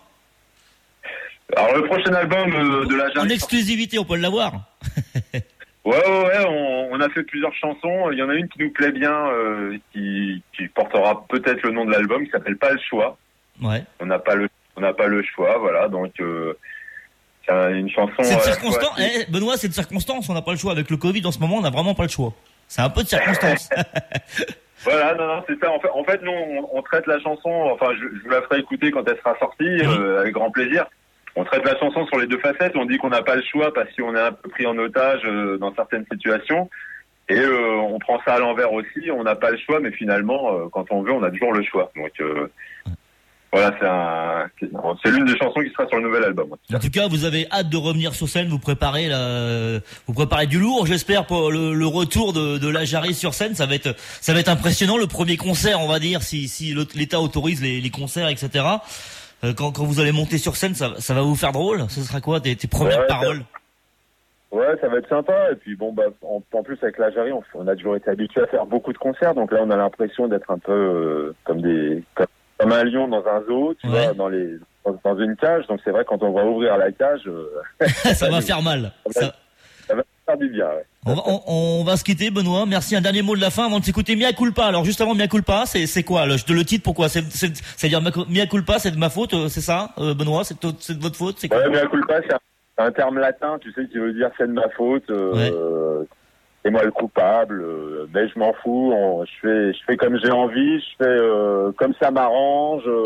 Alors le prochain album euh, de la Jarry. En exclusivité, on peut l'avoir. ouais, ouais, ouais, on, on a fait plusieurs chansons. Il y en a une qui nous plaît bien, euh, qui, qui portera peut-être le nom de l'album, qui s'appelle Pas le choix. Ouais. On n'a pas le, on n'a pas le choix, voilà. Donc euh, c'est une chanson. C'est de circonstance. Eh, Benoît, c'est de circonstance. On n'a pas le choix. Avec le Covid en ce moment, on n'a vraiment pas le choix. C'est un peu de circonstance. Voilà, non, non, c'est ça. En fait, en fait nous, on, on traite la chanson. Enfin, je, je vous la ferai écouter quand elle sera sortie, euh, avec grand plaisir. On traite la chanson sur les deux facettes. On dit qu'on n'a pas le choix parce qu'on est un peu pris en otage euh, dans certaines situations. Et euh, on prend ça à l'envers aussi. On n'a pas le choix, mais finalement, euh, quand on veut, on a toujours le choix. Donc euh, voilà, c'est, un, c'est l'une des chansons qui sera sur le nouvel album. En tout cas, vous avez hâte de revenir sur scène. Vous préparez, la, vous préparez du lourd, j'espère, pour le, le retour de, de la Jarry sur scène. Ça va être, ça va être impressionnant. Le premier concert, on va dire, si, si l'État autorise les, les concerts, et cetera. Quand, quand vous allez monter sur scène, ça, ça va vous faire drôle? Ce sera quoi tes, tes premières ouais, paroles? ça, ouais, ça va être sympa. Et puis bon, bah, en, en plus avec la Jarry, on, on a toujours été habitué à faire beaucoup de concerts. Donc là, on a l'impression d'être un peu euh, comme des, comme, comme un lion dans un zoo, tu ouais. vois, dans les, dans, dans une cage. Donc c'est vrai, quand on va ouvrir la cage, euh, ça, ça va faire mal. Ça, ça... ça va faire du bien. Ouais. On va, on, on va se quitter, Benoît. Merci. Un dernier mot de la fin avant de s'écouter Mea Culpa. Alors, juste avant Mea Culpa, c'est, c'est quoi le, le titre? Pourquoi? C'est, c'est, c'est-à-dire Mea Culpa, c'est de ma faute, c'est ça, euh, Benoît? C'est, c'est de votre faute? C'est quoi? Ouais, Mea Culpa, c'est un, c'est un terme latin, tu sais, qui veut dire c'est de ma faute. Euh, ouais. C'est moi le coupable. Euh, mais je m'en fous. On, je fais, je fais comme j'ai envie. Je fais euh, comme ça m'arrange. Euh,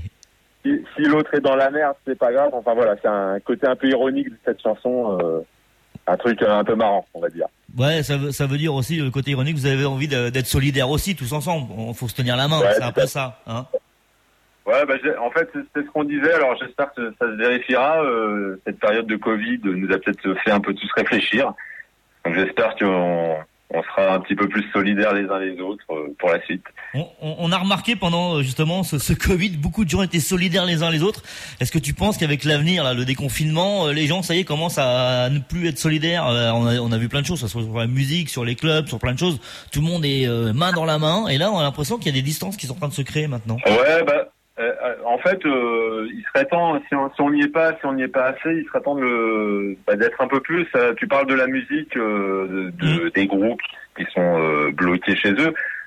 si, si l'autre est dans la merde, c'est pas grave. Enfin voilà, c'est un côté un peu ironique de cette chanson. Euh, Un truc un peu marrant, on va dire. Ouais, ça veut, ça veut dire aussi, le côté ironique, vous avez envie de, d'être solidaires aussi, tous ensemble. Il faut se tenir la main, ouais, c'est un peu ça. Hein ouais, bah, en fait, c'est ce qu'on disait, alors j'espère que ça se vérifiera. Euh, cette période de Covid nous a peut-être fait un peu tous réfléchir. Donc j'espère qu'on on sera un petit peu plus solidaires les uns les autres euh, pour la suite. On, on, on a remarqué pendant justement ce, ce Covid, beaucoup de gens étaient solidaires les uns les autres. Est-ce que tu penses qu'avec l'avenir, là, le déconfinement, les gens, ça y est, commencent à ne plus être solidaires? On a, on a vu plein de choses, ça soit sur la musique, sur les clubs, sur plein de choses. Tout le monde est euh, main dans la main. Et là, on a l'impression qu'il y a des distances qui sont en train de se créer maintenant. Ouais, bah, euh, en fait, euh, il serait temps, si on si on n'y est pas, si on n'y est pas assez, il serait temps de le, bah, d'être un peu plus. Euh, tu parles de la musique, euh, de, de, mmh. des groupes qui sont euh, bloqués chez eux.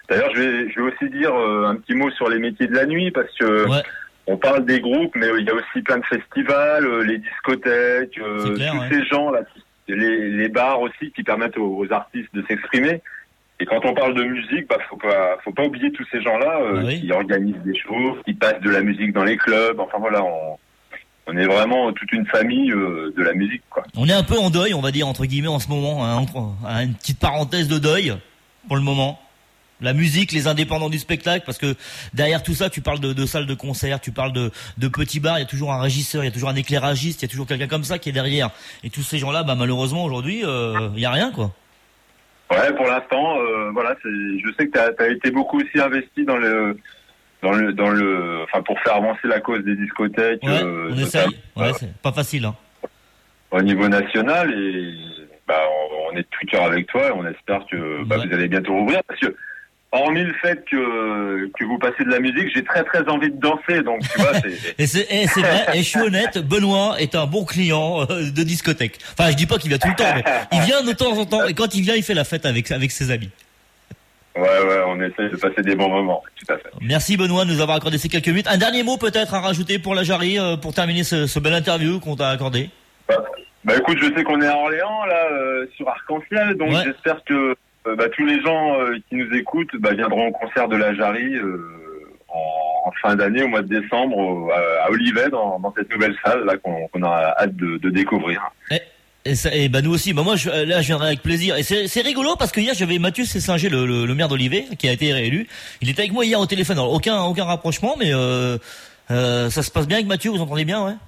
D'ailleurs, je vais, je vais aussi dire euh, un petit mot sur les métiers de la nuit, parce que Ouais. on parle des groupes, mais euh, il y a aussi plein de festivals, euh, les discothèques, euh, C'est clair, tous ouais. ces gens là, les, les bars aussi qui permettent aux, aux artistes de s'exprimer. Et quand on parle de musique, bah faut pas, faut pas oublier tous ces gens-là euh, Ah oui. qui organisent des shows, qui passent de la musique dans les clubs. Enfin voilà, on, on est vraiment toute une famille euh, de la musique, quoi. On est un peu en deuil, on va dire, entre guillemets, en ce moment, hein, entre, hein, une petite parenthèse de deuil, pour le moment. La musique, les indépendants du spectacle, parce que derrière tout ça, tu parles de, de salles de concert, tu parles de, de petits bars, il y a toujours un régisseur, il y a toujours un éclairagiste, il y a toujours quelqu'un comme ça qui est derrière. Et tous ces gens-là, bah, malheureusement, aujourd'hui, euh, il y a rien, quoi. Ouais, pour l'instant, euh, voilà, c'est, je sais que t'as, t'as été beaucoup aussi investi dans le, dans le, dans le, enfin pour faire avancer la cause des discothèques. Ouais, euh, on notamment, essaye. Ouais, euh, c'est pas facile, hein. au niveau national, et bah on, on est de tout cœur avec toi et on espère que bah, Ouais. vous allez bientôt rouvrir, parce que hormis le fait que que vous passez de la musique, j'ai très très envie de danser, donc tu vois, c'est Et c'est, et c'est vrai, et je suis honnête, Benoît est un bon client euh, de discothèque. Enfin, je dis pas qu'il vient tout le temps, mais il vient de temps en temps, et quand il vient, il fait la fête avec, avec ses amis. ouais ouais, on essaie de passer des bons moments, tout à fait. Merci Benoît de nous avoir accordé ces quelques minutes. Un dernier mot peut-être à rajouter pour la Jarry, euh, pour terminer ce, ce bel interview qu'on t'a accordé. Bah, bah, écoute, je sais qu'on est à Orléans là, euh, sur Arc-en-Ciel, donc Ouais. j'espère que euh, bah, tous les gens euh, qui nous écoutent bah, viendront au concert de la Jarry euh, en, en fin d'année, au mois de décembre, au- à, à Olivet, dans, dans cette nouvelle salle là qu'on, qu'on a hâte de, de découvrir. Et, et, ça, et bah nous aussi. Bah moi, je, là, je viendrai avec plaisir. Et c'est, c'est rigolo parce que hier, j'avais Mathieu Cessinger, le, le, le maire d'Olivet, qui a été réélu. Il était avec moi hier au téléphone. Alors, aucun, aucun rapprochement, mais euh, euh, ça se passe bien avec Mathieu. Vous entendez bien, ouais?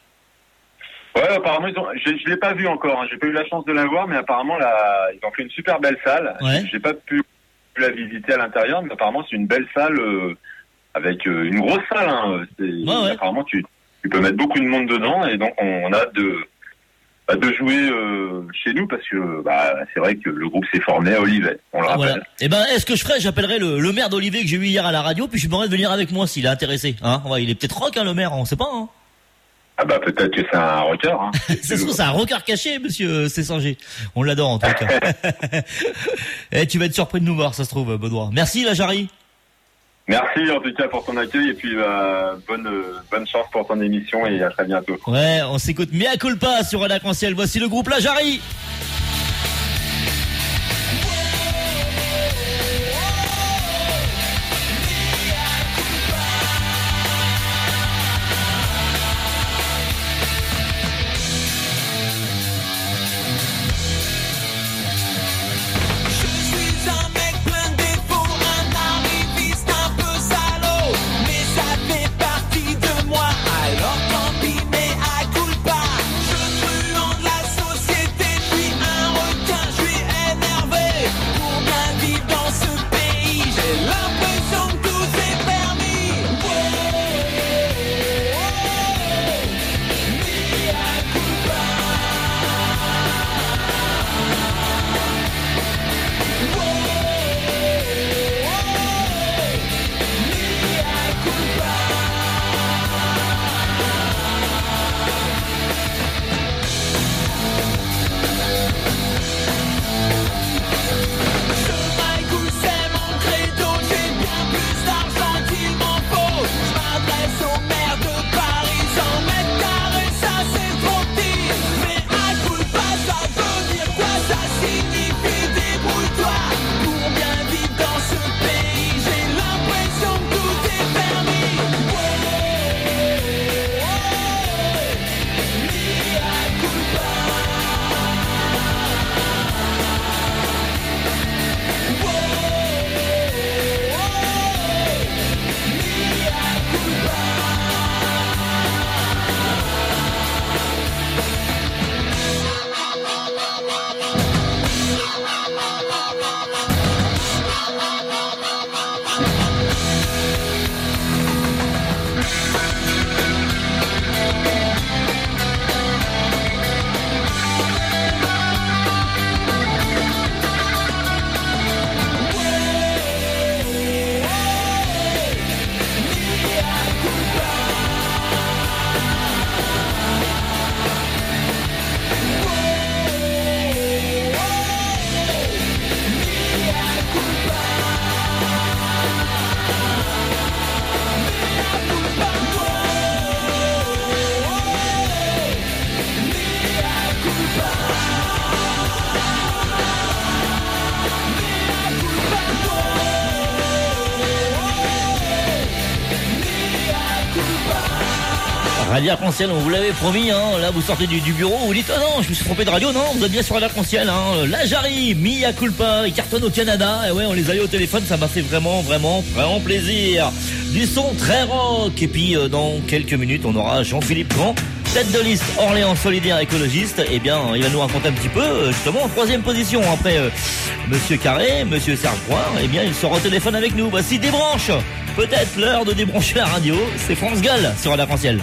Ouais, apparemment, ils ont, je, je l'ai pas vu encore, hein, j'ai pas eu la chance de la voir, mais apparemment, là, ils ont fait une super belle salle. Ouais. J'ai pas pu la visiter à l'intérieur, mais apparemment, c'est une belle salle, euh, avec euh, une grosse salle, hein. C'est, Ouais, ouais. apparemment, tu, tu peux mettre beaucoup de monde dedans, et donc, on, on a hâte de, bah, de jouer, euh, chez nous, parce que, bah, c'est vrai que le groupe s'est formé à Olivet, on le rappelle. Voilà. Et ben, est-ce que je ferais, j'appellerai le, le maire d'Olivet que j'ai eu hier à la radio, puis je lui demanderai de venir avec moi s'il est intéressé. Hein? Ouais, il est peut-être rock, hein, le maire, on sait pas, hein. Ah bah, peut-être que c'est un rocker, hein. Ça se trouve, c'est un rocker caché, monsieur Cessinger. On l'adore, en tout cas. Et tu vas être surpris de nous voir, ça se trouve, Benoît. Merci, la Jarry. Merci, en tout cas, pour ton accueil, et puis, bah, bonne, euh, bonne chance pour ton émission, et à très bientôt. Ouais, on s'écoute Mea Culpa sur Arc-en-Ciel. Voici le groupe La Jarry. Je suis un mec plein de défauts, un arriviste un peu salaud, mais ça fait partie de moi, alors tant pis, mais à culpa. Je truand de la société, puis un requin, je suis énervé. Pour bien vivre dans ce pays, j'ai l'impression que tout est permis. Mea culpa. Je m'agoule, c'est mon credo, j'ai bien plus d'argent qu'il m'en faut. Je m'adresse au maire de Paris, cent mètres carrés, ça c'est trop petit. Mais à culpa, ça veut dire quoi? Ça signifie débrouille-toi. Pour bien vivre dans ce pays, j'ai l'impression que tout est permis. Mea culpa. Radio Arc-en-Ciel, on vous l'avait promis, hein. Là vous sortez du, du bureau, vous dites, oh non, je me suis trompé de radio, non, vous êtes bien sur Radio Arc-en-Ciel, hein. Là j'arrive, Mia Culpa, il cartonne au Canada, et ouais, on les a eu au téléphone, ça m'a fait vraiment, vraiment, vraiment plaisir. Du son très rock, et puis euh, dans quelques minutes, on aura Jean-Philippe Grand, tête de liste Orléans solidaire écologiste. Eh bien, il va nous raconter un petit peu, justement, en troisième position, après euh, Monsieur Carré, Monsieur Serpoir, eh bien, il sera au téléphone avec nous. Voici Débranche, peut-être l'heure de débrancher la radio, c'est France Gall sur Radio Arc-en-Ciel.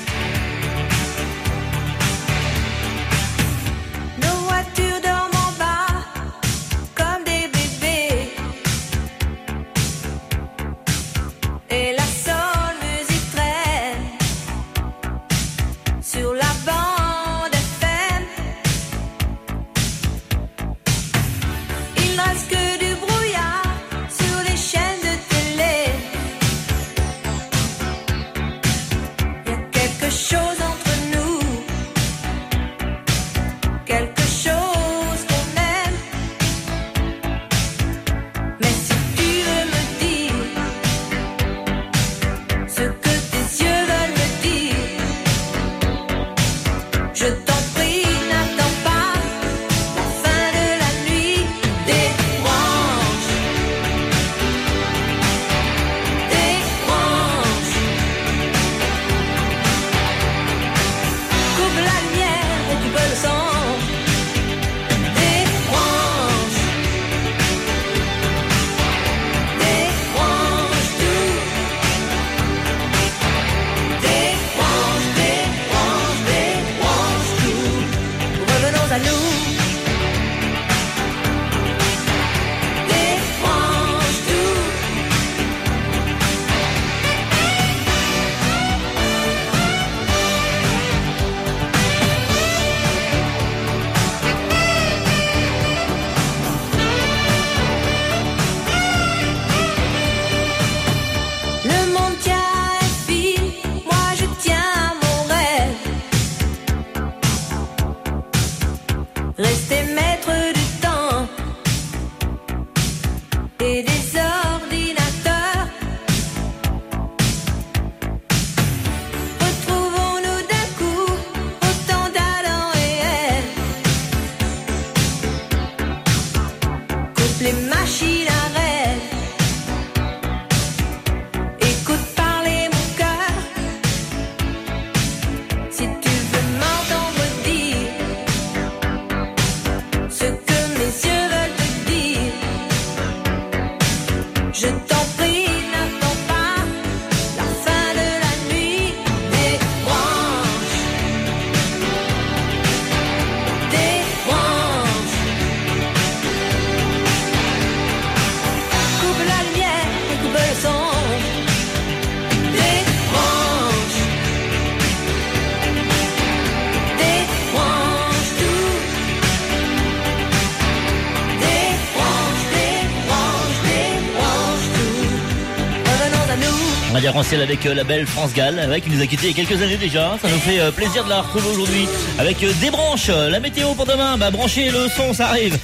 Radio Arc-en-Ciel avec euh, la belle France Gall, ouais, qui nous a quittés il y a quelques années déjà. Ça nous fait euh, plaisir de la retrouver aujourd'hui avec euh, des branches. La météo pour demain, bah branchez le son, ça arrive.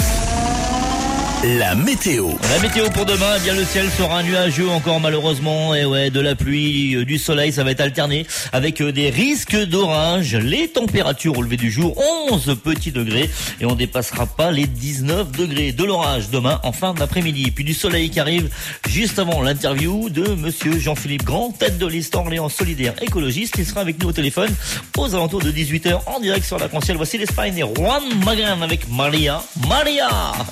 La météo. La météo pour demain, eh bien le ciel sera nuageux encore malheureusement, et ouais, de la pluie, euh, du soleil, ça va être alterné avec euh, des risques d'orage. Les températures au lever du jour, onze petits degrés, et on dépassera pas les dix-neuf degrés. De l'orage demain en fin d'après-midi, puis du soleil qui arrive juste avant l'interview de Monsieur Jean-Philippe Grand, tête de liste Orléans solidaire écologiste. Il sera avec nous au téléphone aux alentours de dix-huit heures en direct sur l'Arc-en-Ciel. Voici l'Espagne et Juan Magán avec Maria. Maria.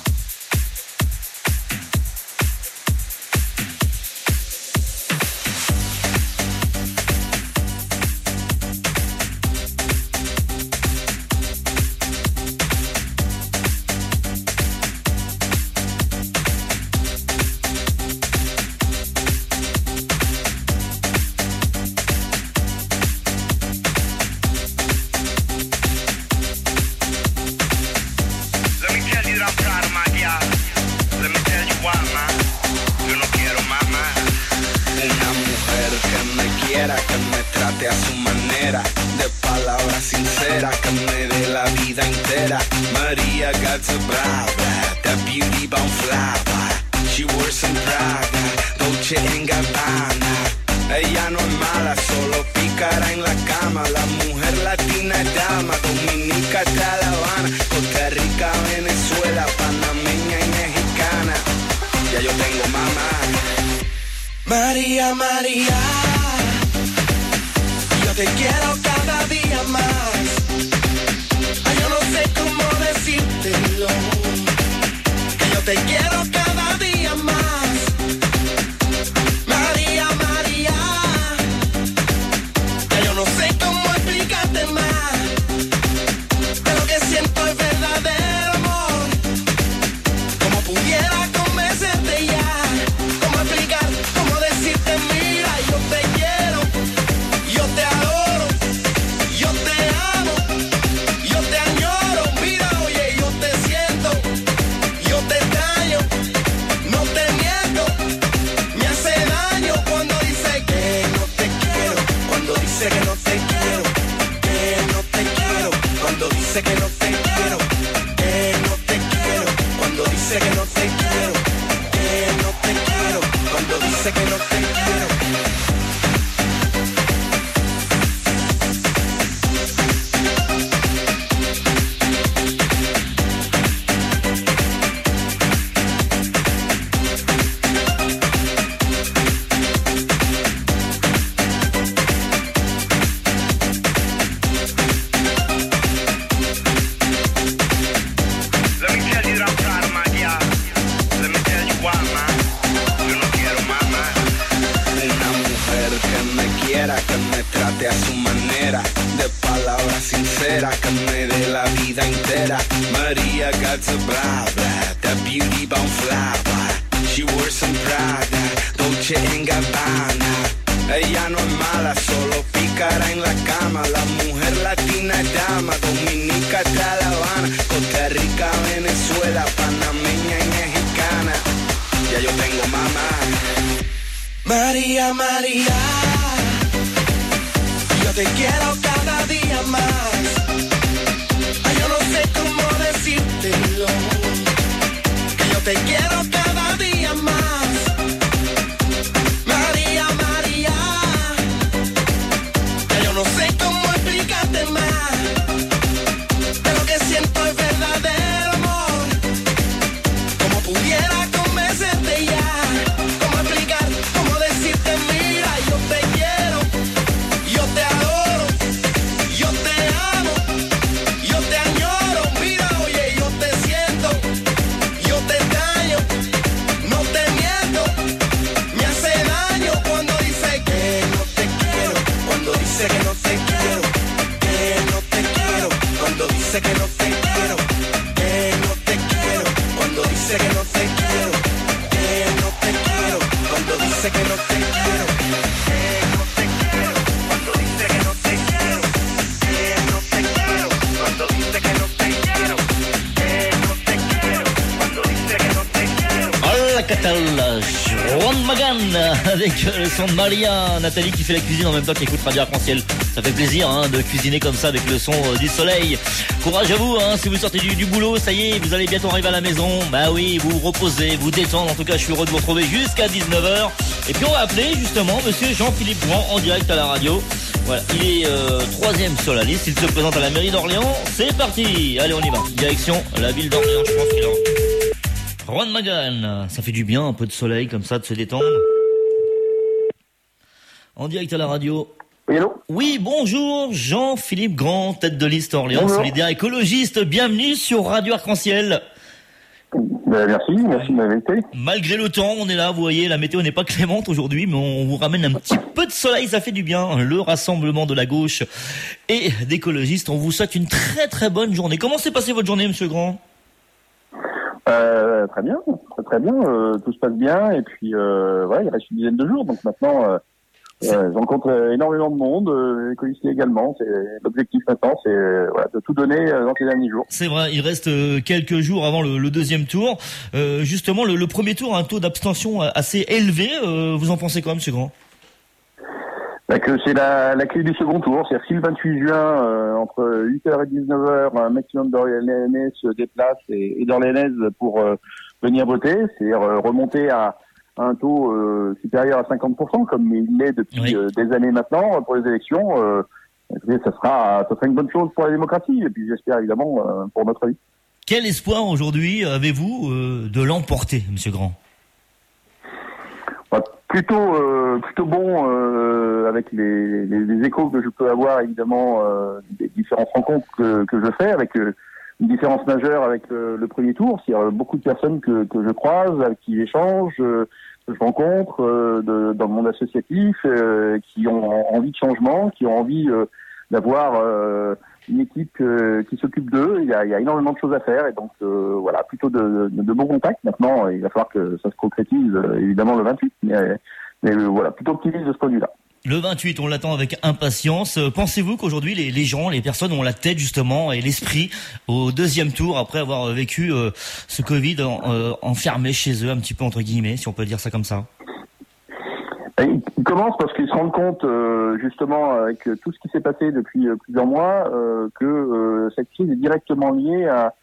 Que me trate a su manera, de palabras sinceras, que me dé la vida entera. Maria got so brava, that beauty bomb flava. She wears some Prada, Dolce and Gabbana. Ella no es mala, solo pica pícara en la cama. La mujer latina es dama, dominica hasta La Habana, Costa Rica, Venezuela, panameña y mexicana. Ya yo tengo mamá. María, María, yo te quiero cada día más. Ay, yo no sé cómo decírtelo, que yo te quiero cada día más. María, María, ya yo no sé cómo explicarte más, pero que siento es verdadero amor. Como pudiera convencerte ya, cómo explicar, cómo decirte mira, yo te quiero, yo te adoro, yo te amo, yo te añoro, mira, oye, yo te siento, yo te extraño, no te miento, me hace daño cuando dice que no te quiero, cuando dice que no te quiero, que no te quiero, cuando dice que no te quiero, que no te quiero, cuando dice que no te quiero, que no te quiero, cuando dice que no te quiero. Let me tell you that I'm proud of my girl. Let me tell you why, man. Yo no quiero mamá. Una mujer que me quiera, que me trate a su manera, de palabras sinceras, que me dé la vida entera. María got to blah blah, that beauty bound fly by. She wears some Prada, Dolce and Gabbana. Ella no es mala, solo pícara en la cama. La mujer latina es dama, dominica hasta La Habana, Costa Rica, Venezuela, panameña y mexicana. Ya yo tengo mamá. María, María, yo te quiero cada día más. Ay, yo no sé cómo decírtelo, que yo te quiero cada día más. María, María, ya yo no sé cómo explicarte más, pero que siento es verdadero amor. Como pudiera convencerte ya, cómo explicar, cómo decirte mira, yo te quiero, yo te adoro, yo te amo, yo te añoro, mira, oye, yo te siento, yo te extraño, no te miento, me hace daño cuando dice que no te quiero, cuando dice que no te quiero, que no te quiero, cuando dice que no te quiero, que no te quiero, cuando dice que no te quiero, que no te quiero, cuando dice que no te quiero, que no te quiero, cuando dice que no te quiero, que no te quiero, cuando dice que no te quiero, que no te quiero, cuando dice que no te quiero. Hola, ¿qué tal? Juan Magan avec le son de Maria, Nathalie qui fait la cuisine en même temps qu'écoute Radio Arc-en-Ciel. Ça fait plaisir hein, de cuisiner comme ça avec le son euh, du soleil. Courage à vous, hein, si vous sortez du, du boulot, ça y est, vous allez bientôt arriver à la maison. Bah oui, vous vous reposez, vous détendre. En tout cas, je suis heureux de vous retrouver jusqu'à dix-neuf heures. Et puis on va appeler justement Monsieur Jean-Philippe Grand en direct à la radio. Voilà, il est euh, troisième sur la liste. Il se présente à la mairie d'Orléans. C'est parti. Allez, on y va. Direction la ville d'Orléans. Je pense qu'il est Juan Magan, ça fait du bien, un peu de soleil comme ça, de se détendre. En direct à la radio. Oui, allô ? Oui, bonjour, Jean-Philippe Grand, tête de liste Orléans, Bonjour. solidaire écologiste. Bienvenue sur Radio Arc-en-Ciel. Ben, merci, merci de m'inviter. Malgré le temps, on est là, vous voyez, la météo n'est pas clémente aujourd'hui, mais on vous ramène un petit peu de soleil, ça fait du bien. Le rassemblement de la gauche et d'écologistes, on vous souhaite une très très bonne journée. Comment s'est passée votre journée, Monsieur Grand ? Euh, très bien, très très bien, euh, tout se passe bien, et puis euh, voilà, il reste une dizaine de jours, donc maintenant euh, euh, je rencontre énormément de monde, euh, écologistes également, c'est l'objectif maintenant, c'est euh, voilà, de tout donner euh, dans ces derniers jours. C'est vrai, il reste euh, quelques jours avant le, le deuxième tour. Euh, justement, le, le premier tour a un taux d'abstention assez élevé, euh, vous en pensez quoi, Monsieur Grand ? Bah, que c'est la, la clé du second tour, c'est-à-dire si le vingt-huit juin, euh, entre huit heures et dix-neuf heures, un maximum d'Orléanais se déplace et, et d'Orléanaises pour euh, venir voter, c'est-à-dire euh, remonter à, un taux euh, supérieur à cinquante pour cent, comme il l'est depuis oui. euh, des années maintenant pour les élections, euh, ça sera, ça sera une bonne chose pour la démocratie, et puis j'espère évidemment euh, pour notre vie. Quel espoir aujourd'hui avez-vous euh, de l'emporter, Monsieur Grand? Bah, plutôt, euh, plutôt bon euh, avec les, les, les échos que je peux avoir évidemment euh, des différentes rencontres que, que je fais, avec euh, une différence majeure avec euh, le premier tour. Il y a beaucoup de personnes que, que je croise, avec qui j'échange, euh, que je rencontre euh, de, dans le monde associatif, euh, qui ont envie de changement, qui ont envie euh, d'avoir euh, une équipe euh, qui s'occupe d'eux. Il y, a, il y a énormément de choses à faire, et donc euh, voilà, plutôt de, de, de bons contacts. Maintenant, il va falloir que ça se concrétise euh, évidemment le vingt-huit, mais, mais euh, voilà, plutôt optimiste de ce point de vue-là. Le vingt-huit, on l'attend avec impatience. Pensez-vous qu'aujourd'hui, les, les gens, les personnes ont la tête justement et l'esprit au deuxième tour après avoir vécu euh, ce Covid en, euh, enfermé chez eux, un petit peu entre guillemets, si on peut dire ça comme ça? Ils commencent parce qu'ils se rendent compte, euh, justement, avec tout ce qui s'est passé depuis euh, plusieurs mois, euh, que euh, cette crise est directement liée à,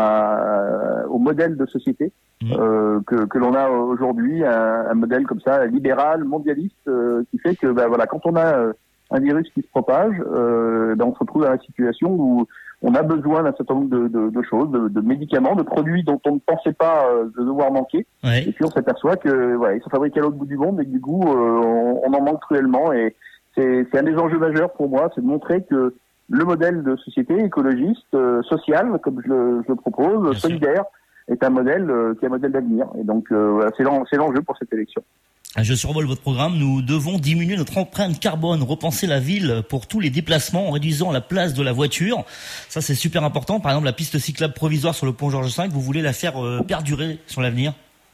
à, au modèle de société mmh. euh, que, que l'on a aujourd'hui, un, un modèle comme ça, libéral, mondialiste, euh, qui fait que, ben voilà, quand on a euh, un virus qui se propage, euh, ben on se retrouve dans la situation où on a besoin d'un certain nombre de, de, de choses, de, de médicaments, de produits dont on ne pensait pas euh, de devoir manquer. Ouais. Et puis on s'aperçoit que voilà, ils sont fabriqués à l'autre bout du monde, et que du coup euh, on, on en manque cruellement. Et c'est, c'est un des enjeux majeurs pour moi, c'est de montrer que le modèle de société écologiste, euh, social, comme je le, je le propose, Bien solidaire, sûr. est un modèle euh, qui est un modèle d'avenir. Et donc euh, voilà, c'est, l'en, c'est l'enjeu pour cette élection. Je survole votre programme. Nous devons diminuer notre empreinte carbone, repenser la ville pour tous les déplacements en réduisant la place de la voiture. Ça, c'est super important. Par exemple, la piste cyclable provisoire sur le pont Georges cinq, vous voulez la faire euh, perdurer sur l'avenir?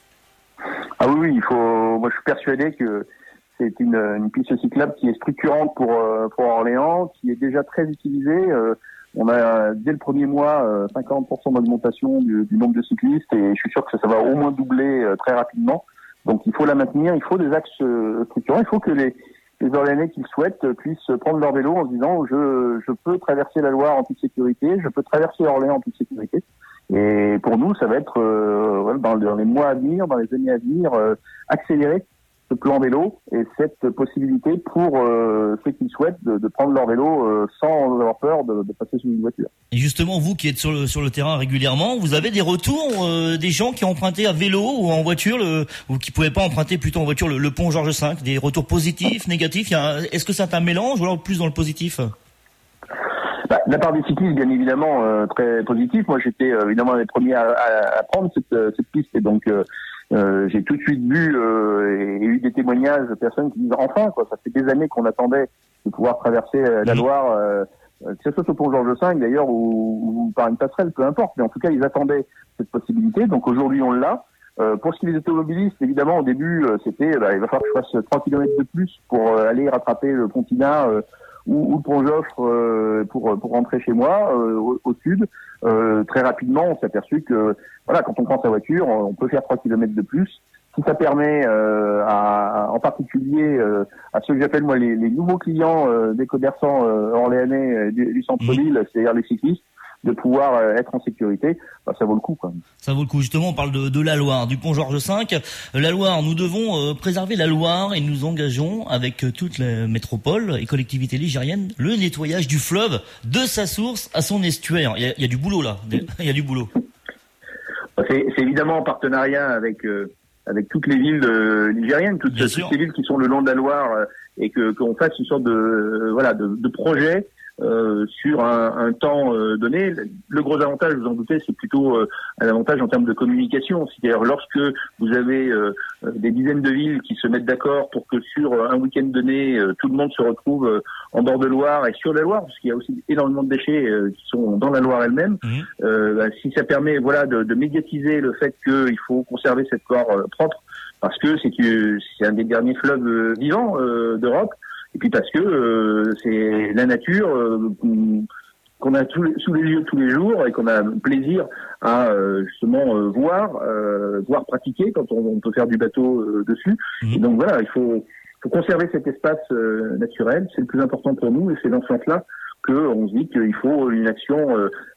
Ah oui, oui, il faut. Moi, je suis persuadé que c'est une, une piste cyclable qui est structurante pour euh, pour Orléans, qui est déjà très utilisée. Euh, on a dès le premier mois euh, cinquante pour cent d'augmentation du, du nombre de cyclistes, et je suis sûr que ça, ça va au moins doubler euh, très rapidement. Donc il faut la maintenir, il faut des axes euh, structurants, il faut que les, les Orléanais qui le souhaitent puissent prendre leur vélo en se disant je, je peux traverser la Loire en toute sécurité, je peux traverser Orléans en toute sécurité. Et pour nous, ça va être euh, dans, dans les mois à venir, dans les années à venir, euh, accélérer ce plan vélo et cette possibilité pour euh, ceux qui le souhaitent de, de prendre leur vélo euh, sans avoir peur de, de passer sous une voiture. Et justement, vous qui êtes sur le, sur le terrain régulièrement, vous avez des retours euh, des gens qui ont emprunté à vélo ou en voiture, le, ou qui pouvaient pas emprunter plutôt en voiture le, le pont Georges cinq, des retours positifs, négatifs? Il y a un, est-ce que c'est un mélange ou alors plus dans le positif? Bah, la part des cyclistes, bien évidemment, euh, très positif. Moi, j'étais euh, évidemment les premiers à, à, à prendre cette, cette piste, et donc euh, euh, j'ai tout de suite vu euh, et, et eu des témoignages de personnes qui disent enfin, quoi. Ça fait des années qu'on attendait de pouvoir traverser euh, la Loire, euh, que ce soit au pont Georges cinq d'ailleurs ou, ou par une passerelle, peu importe. Mais en tout cas, ils attendaient cette possibilité. Donc aujourd'hui, on l'a. Euh, pour ce qui est des automobilistes, évidemment, au début, euh, c'était bah, il va falloir que je fasse trois kilomètres de plus pour euh, aller rattraper le Pontina. Euh, ou, ou le pont Joffre euh, pour pour rentrer chez moi euh, au, au sud. Euh, très rapidement, on s'est aperçu que voilà, quand on prend sa voiture, on peut faire trois kilomètres de plus. Si ça permet, euh, à, en particulier euh, à ceux que j'appelle moi les, les nouveaux clients euh, des commerçants euh, orléanais euh, du, du centre-ville, mmh. c'est-à-dire les cyclistes, de pouvoir euh, être en sécurité, bah, ça vaut le coup, quoi. Ça vaut le coup. Justement, on parle de, de la Loire, du pont Georges cinq. La Loire, nous devons euh, préserver la Loire et nous engageons avec euh, toute la métropole et collectivités ligériennes le nettoyage du fleuve de sa source à son estuaire. Il y a, il y a du boulot là. Il y a du boulot. C'est, c'est évidemment en partenariat avec euh, avec toutes les villes euh, ligériennes, toutes, toutes les villes qui sont le long de la Loire, euh, et que qu'on fasse une sorte de euh, voilà de, de projet. Euh, sur un, un temps euh, donné. Le gros avantage, vous en doutez, c'est plutôt euh, un avantage en termes de communication. C'est-à-dire lorsque vous avez euh, des dizaines de villes qui se mettent d'accord pour que sur un week-end donné, euh, tout le monde se retrouve euh, en bord de Loire et sur la Loire, parce qu'il y a aussi énormément de déchets euh, qui sont dans la Loire elle-même. Mmh. Euh, bah, si ça permet, voilà, de, de médiatiser le fait qu'il faut conserver cette Loire euh, propre, parce que c'est que c'est un des derniers fleuves euh, vivants euh, d'Europe. Et puis parce que euh, c'est la nature euh, qu'on a tous les, sous les yeux tous les jours et qu'on a plaisir à euh, justement euh, voir, euh, voir pratiquer quand on, on peut faire du bateau euh, dessus. Mmh. Et donc voilà, il faut, faut conserver cet espace euh, naturel, c'est le plus important pour nous, et c'est dans ce sens-là qu'on se dit qu'il faut une action euh,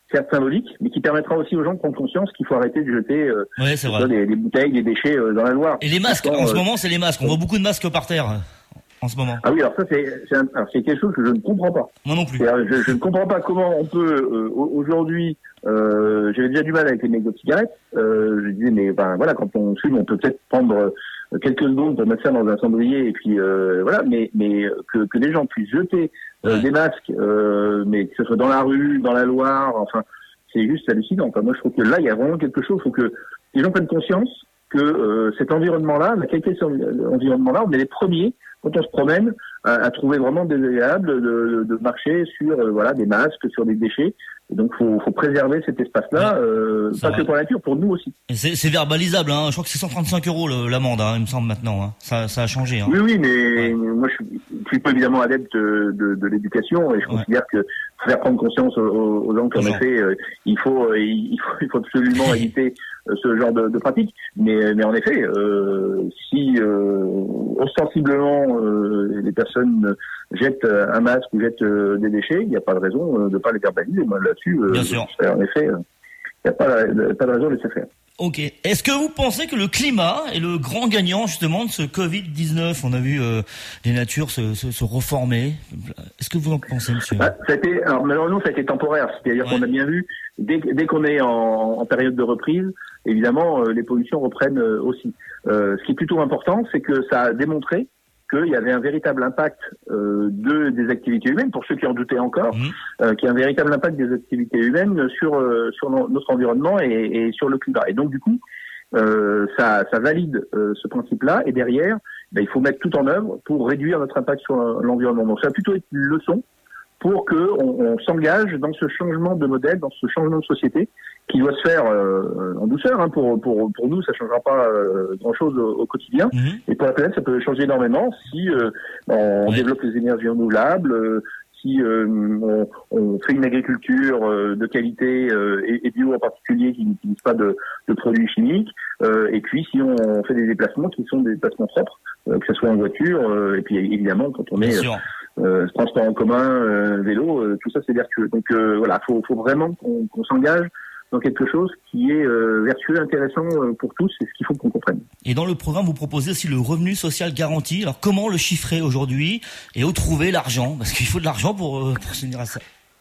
certes symbolique, mais qui permettra aussi aux gens de prendre conscience qu'il faut arrêter de jeter euh, Ouais, c'est vrai. des, des bouteilles, des déchets euh, dans la Loire. Et les masques, Pourtant, en ce euh, moment, c'est les masques. On voit beaucoup de masques par terre, en ce moment. Ah oui, alors ça, c'est, c'est, un- alors, c'est quelque chose que je ne comprends pas. Moi non plus. C'est-à-dire, Je, je ne comprends pas comment on peut, euh, au- aujourd'hui, euh, j'avais déjà du mal avec les mégots de cigarettes. Euh, je disais, mais ben voilà, quand on fume, on peut peut-être prendre euh, quelques secondes pour mettre ça dans un cendrier, et puis euh, voilà, mais, mais que, que les gens puissent jeter euh, des masques, euh, mais que ce soit dans la rue, dans la Loire, enfin, c'est juste hallucinant, quoi. Moi, je trouve que là, il y a vraiment quelque chose. Il faut que les gens prennent conscience que euh, cet environnement-là, la qualité de cet environnement-là, on est les premiers, quand on se promène, à, à trouver vraiment désagréable de, de marcher sur euh, voilà des masques, sur des déchets. Et donc, faut, faut préserver cet espace-là, euh, pas que pour la nature, pour nous aussi. Et c'est, c'est verbalisable, hein. Je crois que c'est cent trente-cinq euros le- l'amende, hein, il me semble maintenant. Hein. Ça, ça a changé. Hein. Oui, oui, mais moi, je suis, je suis pas évidemment adepte de, de, de l'éducation, et je considère que faut faire prendre conscience aux, aux gens qu'en effet, euh, il faut, euh, il faut, il faut absolument éviter euh, ce genre de, de pratique. Mais, mais en effet, euh, si euh, ostensiblement euh, les personnes jettent un masque ou jettent euh, des déchets, il n'y a pas de raison euh, de pas les verbaliser. Moi, là-dessus, euh, Bien sûr. je- en effet, euh, il n'y a pas, pas de raison de laisser faire. Ok. Est-ce que vous pensez que le climat est le grand gagnant justement de ce covid dix-neuf? On a vu euh, les natures se, se, se reformer. Est-ce que vous en pensez, monsieur? Bah, ça a été, alors malheureusement, ça a été temporaire. C'est-à-dire qu'on a bien vu, dès, dès qu'on est en, en période de reprise, évidemment, euh, les pollutions reprennent euh, aussi. Euh, ce qui est plutôt important, c'est que ça a démontré qu'il y avait un véritable impact euh, de des activités humaines, pour ceux qui en doutaient encore, euh, qu'il y a un véritable impact des activités humaines sur euh, sur no- notre environnement et, et sur le climat. Et donc du coup, euh, ça, ça valide euh, ce principe-là. Et derrière, ben, il faut mettre tout en œuvre pour réduire notre impact sur euh, l'environnement. Donc ça va plutôt être une leçon pour que on, on s'engage dans ce changement de modèle, dans ce changement de société qui doit se faire euh, en douceur. Hein. Pour, pour, pour nous, ça changera pas euh, grand-chose au, au quotidien. Et pour la planète, ça peut changer énormément si euh, on développe les énergies renouvelables, euh, si euh, on, on fait une agriculture euh, de qualité euh, et, et bio en particulier qui n'utilise pas de, de produits chimiques, euh, et puis si on fait des déplacements qui sont des déplacements propres, euh, que ce soit en voiture, euh, et puis évidemment quand on Bien est sûr. euh, transport en commun, euh, vélo, euh, tout ça c'est vertueux. Donc euh, voilà, faut, faut vraiment qu'on, qu'on s'engage dans quelque chose qui est euh, vertueux, intéressant euh, pour tous, c'est ce qu'il faut qu'on comprenne. Et dans le programme, vous proposez aussi le revenu social garanti. Alors, comment le chiffrer aujourd'hui et où trouver l'argent? Parce qu'il faut de l'argent pour, euh, pour se tenir à ça.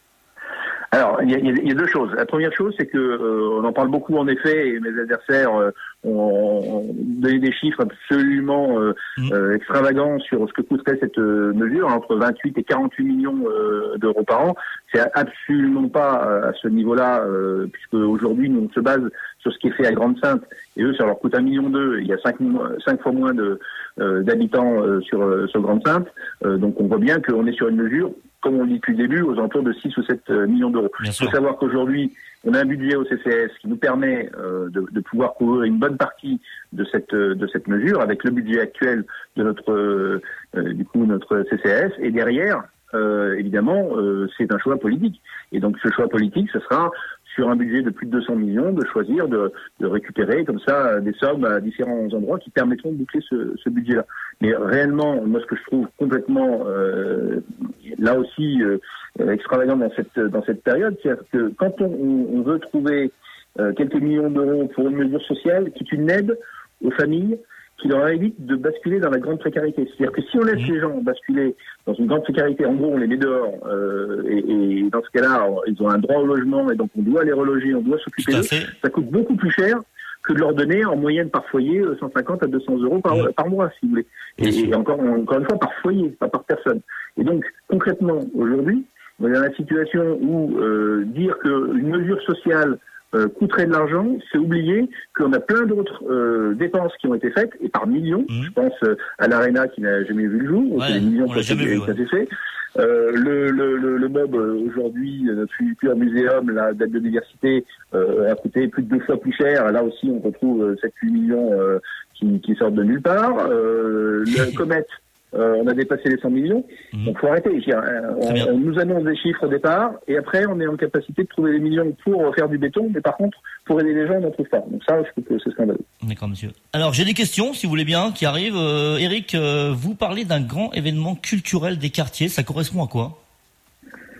Alors, il y a, il y a- il y a deux choses. La première chose, c'est que euh, on en parle beaucoup en effet, et mes adversaires euh, ont, ont donné des chiffres absolument euh, euh, extravagants sur ce que coûterait cette euh, mesure, entre vingt-huit et quarante-huit millions euh, d'euros par an. C'est absolument pas euh, à ce niveau-là, euh, puisque aujourd'hui nous on se base sur ce qui est fait à Grande-Synthe, et eux ça leur coûte un million deux. Il y a cinq, cinq fois moins de euh, d'habitants euh, sur euh, sur Grande-Synthe, euh, donc on voit bien qu'on est sur une mesure, comme on dit depuis le début, aux alentours de six ou sept millions d'euros. Il faut savoir qu'aujourd'hui, on a un budget au C C S qui nous permet euh, de, de pouvoir couvrir une bonne partie de cette de cette mesure avec le budget actuel de notre euh, euh, du coup notre C C S. Et derrière, euh, évidemment, euh, c'est un choix politique. Et donc ce choix politique, ce sera sur un budget de plus de deux cents millions, de choisir de, de récupérer comme ça des sommes à différents endroits qui permettront de boucler ce, ce budget-là. Mais réellement, moi, ce que je trouve complètement euh, là aussi euh, extravagant dans cette dans cette période, c'est que quand on, on veut trouver euh, quelques millions d'euros pour une mesure sociale qui est une aide aux familles, qui leur évite de basculer dans la grande précarité. C'est-à-dire que si on laisse les gens basculer dans une grande précarité, en gros on les met dehors, euh, et, et dans ce cas-là, ils ont un droit au logement, et donc on doit les reloger, on doit s'occuper d'eux, ça coûte beaucoup plus cher que de leur donner en moyenne par foyer cent cinquante à deux cents euros par, par mois, si vous voulez. Et, et encore, encore une fois, par foyer, pas par personne. Et donc, concrètement, aujourd'hui, on est dans la situation où euh, dire qu'une mesure sociale Euh, coûterait de l'argent, c'est oublier qu'on a plein d'autres euh, dépenses qui ont été faites, et par millions. Je pense euh, à l'Arena qui n'a jamais vu le jour, Ouais, c'est des millions on qui l'a jamais vu, ont été faits. Euh, le, le, le, le mob euh, aujourd'hui, notre futur muséum, la date de l'université, euh, a coûté plus de deux fois plus cher. Là aussi, on retrouve euh, sept huit millions euh, qui, qui sortent de nulle part. Euh, le Comet, euh, on a dépassé les cent millions. Donc, faut arrêter. Je veux dire, on, on nous annonce des chiffres au départ, et après, on est en capacité de trouver des millions pour faire du béton, mais par contre, pour aider les gens, on n'en trouve pas. Donc ça, je trouve que c'est scandaleux. D'accord, monsieur. Alors, j'ai des questions, si vous voulez bien, qui arrivent. Euh, Eric, euh, vous parlez d'un grand événement culturel des quartiers. Ça correspond à quoi?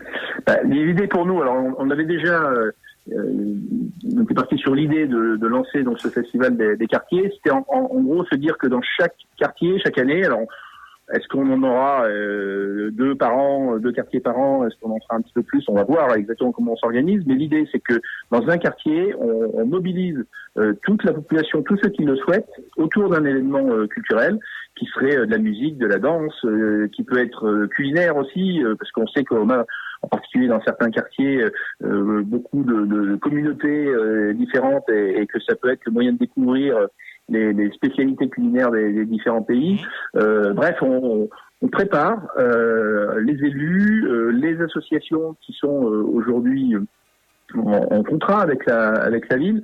Bah, l'idée pour nous, alors on, on avait déjà, euh, on était parti sur l'idée de, de lancer donc ce festival des, des quartiers. C'était en, en, en gros se dire que dans chaque quartier, chaque année, alors est-ce qu'on en aura euh, deux par an, deux quartiers par an? Est-ce qu'on en fera un petit peu plus? On va voir exactement comment on s'organise. Mais l'idée, c'est que dans un quartier, on, on mobilise euh, toute la population, tous ceux qui le souhaitent, autour d'un événement euh, culturel, qui serait euh, de la musique, de la danse, euh, qui peut être euh, culinaire aussi, euh, parce qu'on sait qu'on a, en particulier dans certains quartiers, euh, beaucoup de, de communautés euh, différentes, et, et que ça peut être le moyen de découvrir Les, les spécialités culinaires des, des différents pays. Euh, bref, on, on prépare euh, les élus, euh, les associations qui sont euh, aujourd'hui en, en contrat avec la avec la ville,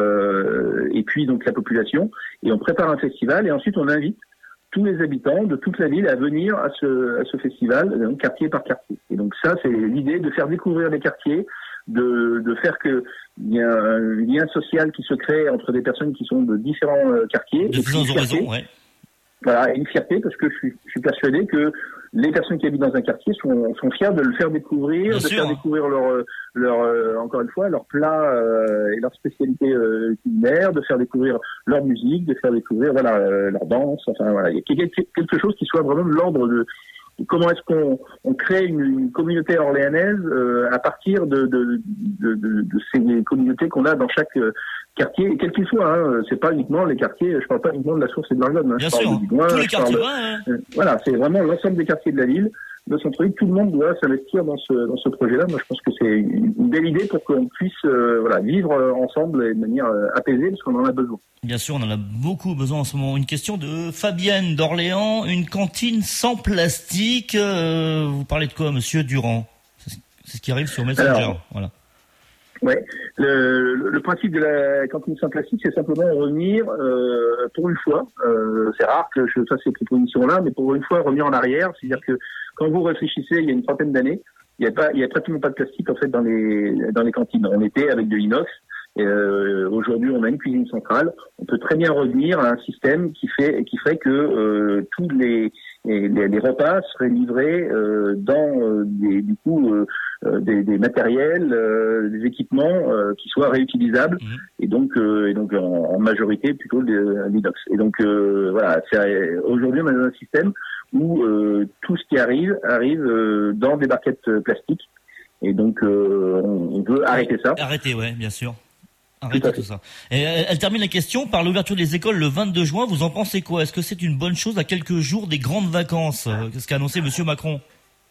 euh, et puis donc la population, et on prépare un festival, et ensuite on invite tous les habitants de toute la ville à venir à ce à ce festival, donc quartier par quartier. Et donc ça, c'est l'idée de faire découvrir les quartiers, de, de faire que il y a un lien social qui se crée entre des personnes qui sont de différents euh, quartiers. De différents horizons, ouais. Voilà, et une fierté, parce que je suis, je suis persuadé que les personnes qui habitent dans un quartier sont, sont fiers de le faire découvrir, Bien de sûr, faire hein. découvrir leur, leur euh, encore une fois, leurs plats euh, et leurs spécialités euh, culinaires, de faire découvrir leur musique, de faire découvrir voilà euh, leur danse. Enfin voilà, il y a quelque, quelque chose qui soit vraiment de l'ordre de comment est-ce qu'on on crée une, une communauté orléanaise euh, à partir de, de, de, de, de ces communautés qu'on a dans chaque euh, quartier, quel qu'il soit. Hein. C'est pas uniquement les quartiers, je parle pas uniquement de la Source et de l'Argonne. Hein. Bien je parle sûr, de Digoin, tous les je parle quartiers, de- ouais, ouais. euh, Voilà, c'est vraiment l'ensemble des quartiers de la ville, de centre-ville. Tout le monde doit s'investir dans ce, dans ce projet-là. Moi, je pense que c'est une, une belle idée pour qu'on puisse euh, voilà, vivre euh, ensemble et de manière euh, apaisée, parce qu'on en a besoin. Bien sûr, on en a beaucoup besoin en ce moment. Une question de Fabienne d'Orléans. Une cantine sans plastique. Euh, vous parlez de quoi, monsieur Durand? C'est c'est ce qui arrive sur Messenger. Alors, voilà. Ouais, le, le, le principe de la cantine sans plastique, c'est simplement revenir euh, pour une fois. Euh, c'est rare que je fasse ces propositions-là, mais pour une fois revenir en arrière, c'est-à-dire que quand vous réfléchissez, il y a une trentaine d'années, il n'y a pas, il y a pratiquement pas de plastique en fait dans les dans les cantines. On était avec de l'inox. Et, euh, aujourd'hui, on a une cuisine centrale. On peut très bien revenir à un système qui fait qui ferait que euh, tous les les, les repas seraient livrés euh, dans euh, des, du coup euh, euh, des, des matériels, euh, des équipements euh, qui soient réutilisables, et donc euh, et donc en, en majorité plutôt de l'inox. Et donc euh, voilà, c'est, aujourd'hui on a un système où euh, tout ce qui arrive arrive euh, dans des barquettes euh, plastiques, et donc euh, on, on veut arrêter ça. Arrêtez, ouais, bien sûr. Arrêtez tout ça. Et elle, elle termine la question par l'ouverture des écoles le vingt-deux juin. Vous en pensez quoi? Est-ce que c'est une bonne chose à quelques jours des grandes vacances? euh, ce qu'a annoncé monsieur Macron?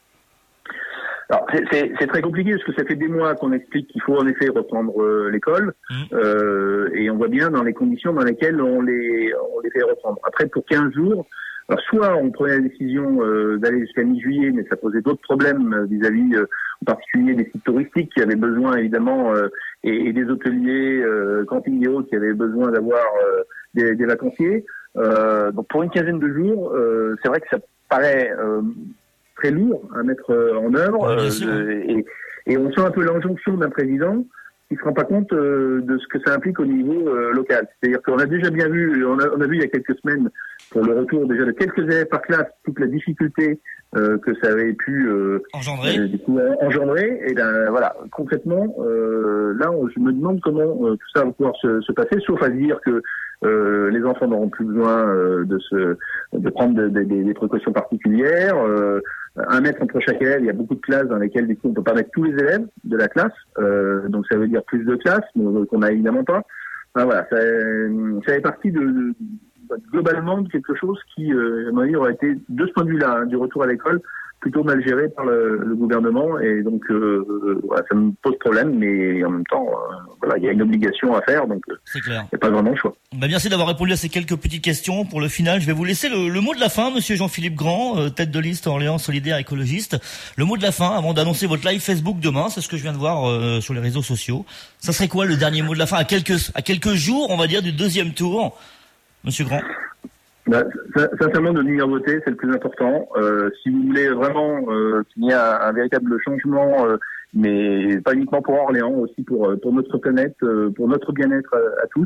Alors c'est, c'est, c'est très compliqué, parce que ça fait des mois qu'on explique qu'il faut en effet reprendre euh, l'école, euh, et on voit bien dans les conditions dans lesquelles on les on les fait reprendre. Après, pour quinze jours, alors soit on prenait la décision euh, d'aller jusqu'à mi-juillet, mais ça posait d'autres problèmes euh, vis-à-vis euh, en particulier des sites touristiques qui avaient besoin évidemment euh, et, et des hôteliers, euh, camping et autres qui avaient besoin d'avoir euh, des, des vacanciers. Euh, donc pour une quinzaine de jours, euh, c'est vrai que ça paraît euh, très lourd à mettre euh, en œuvre, Ouais, bien euh, sûr. de- et, et on sent un peu l'injonction d'un président qui se rend pas compte euh, de ce que ça implique au niveau euh, local. C'est-à-dire qu'on a déjà bien vu, on a, on a vu il y a quelques semaines, pour le retour déjà de quelques élèves par classe, toute la difficulté euh, que ça avait pu euh, engendrer. euh, du coup, engendrer. Et ben voilà, concrètement, euh, là, on- je me demande comment euh, tout ça va pouvoir se, se passer, sauf à dire que euh, les enfants n'auront plus besoin euh, de se de prendre de- de- des des précautions particulières. Euh, un mètre entre chaque élève, il y a beaucoup de classes dans lesquelles du coup on peut pas mettre tous les élèves de la classe, euh, donc ça veut dire plus de classes, mais euh, qu'on a évidemment pas. Enfin, voilà, ça, ça fait partie de, de- globalement de quelque chose qui, euh, à mon avis, aurait été de ce point de vue-là, hein, du retour à l'école, plutôt mal géré par le, le gouvernement, et donc euh, euh, voilà, ça me pose problème, mais en même temps, euh, voilà, il y a une obligation à faire, donc euh, C'est clair. il n'y a pas vraiment le choix. Bah, merci d'avoir répondu à ces quelques petites questions. Pour le final, je vais vous laisser le, le mot de la fin, monsieur Jean-Philippe Grand, euh, tête de liste Orléans Solidaire Écologiste. Le mot de la fin, avant d'annoncer votre live Facebook demain, c'est ce que je viens de voir euh, sur les réseaux sociaux. Ça serait quoi le dernier mot de la fin, à quelques, à quelques jours, on va dire, du deuxième tour, monsieur Grand? Bah, sin- sincèrement, de venir voter, c'est le plus important. Euh, si vous voulez vraiment euh, qu'il y ait un, un véritable changement, euh, mais pas uniquement pour Orléans, aussi pour, euh, pour notre planète, euh, pour notre bien-être à, à tous,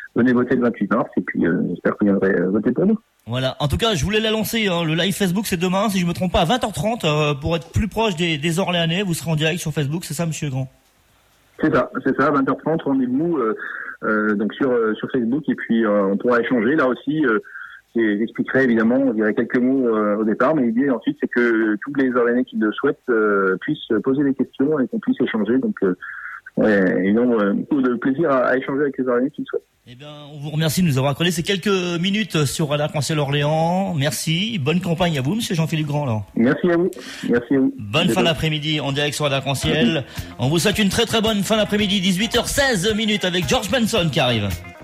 venez voter le vingt-huit mars et puis euh, j'espère que vous viendrez euh, voter pour nous. Voilà. En tout cas, je voulais la lancer. Hein. Le live Facebook, c'est demain, si je me trompe pas, à vingt heures trente, euh, pour être plus proche des, des Orléanais. Vous serez en direct sur Facebook, c'est ça, Monsieur Grand? C'est ça, c'est ça, vingt heures trente, rendez-vous euh, euh, donc sur euh, sur Facebook et puis euh, on pourra échanger. Là aussi, euh, j'expliquerai évidemment, on dirait quelques mots euh, au départ, mais l'idée ensuite c'est que tous les Orléanais qui le souhaitent euh, puissent poser des questions et qu'on puisse échanger. Donc euh, ouais, ils ont euh, beaucoup de plaisir à, à échanger avec les Orléanais qui le souhaitent. Eh bien, on vous remercie de nous avoir accordé ces quelques minutes sur Arc-en-Ciel Orléans. Merci. Bonne campagne à vous, Monsieur Jean-Philippe Grand. Alors. Merci à vous. Merci à vous. Bonne fin d'après-midi en direct sur Arc-en-Ciel. On vous souhaite une très très bonne fin d'après-midi. dix-huit heures seize minutes avec George Benson qui arrive.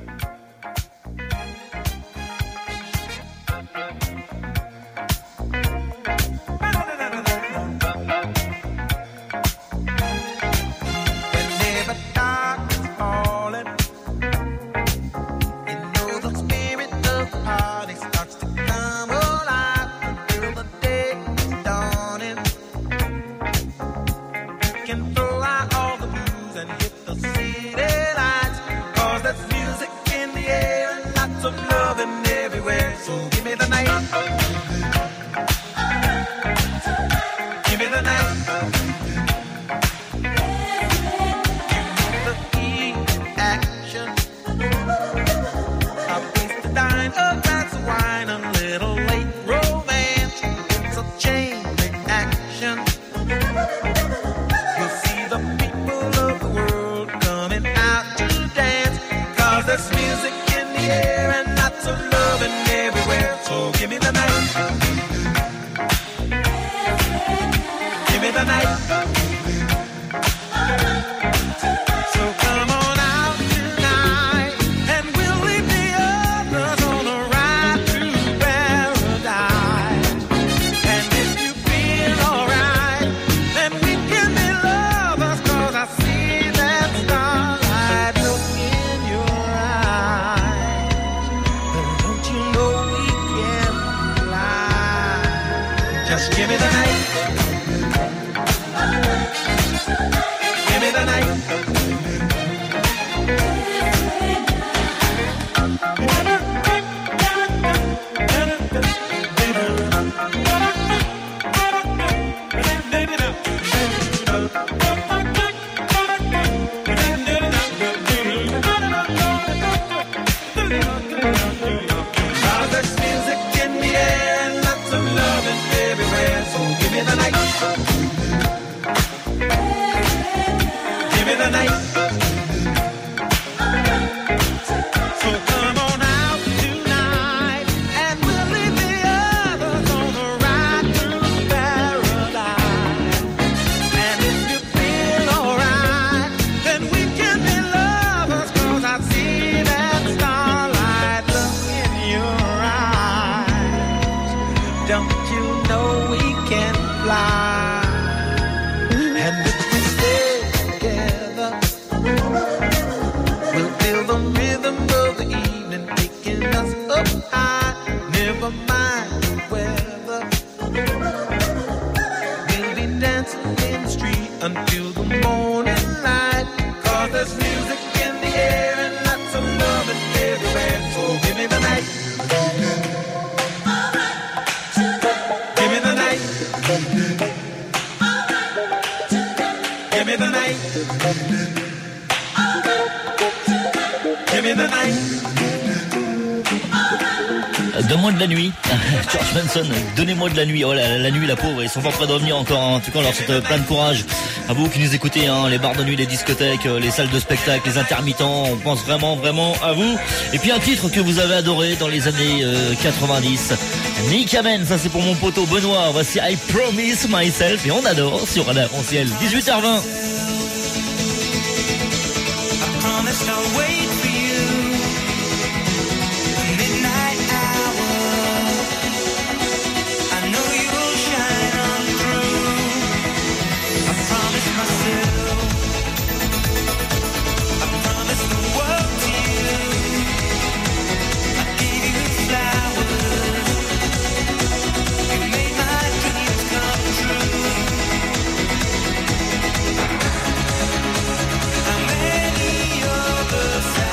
Donne-moi de la nuit. George Benson, donnez-moi de la nuit. Oh la, la nuit, la pauvre, ils sont pas prêts de revenir encore. Hein. En tout cas, on leur souhaite plein de courage. À vous qui nous écoutez, hein, les bars de nuit, les discothèques, les salles de spectacle, les intermittents, on pense vraiment, vraiment à vous. Et puis un titre que vous avez adoré dans les années euh, quatre-vingt-dix. Nick Amen, ça c'est pour mon poteau Benoît. Voici I Promise Myself et on adore sur Arc-en-Ciel. dix-huit heures vingt. Many others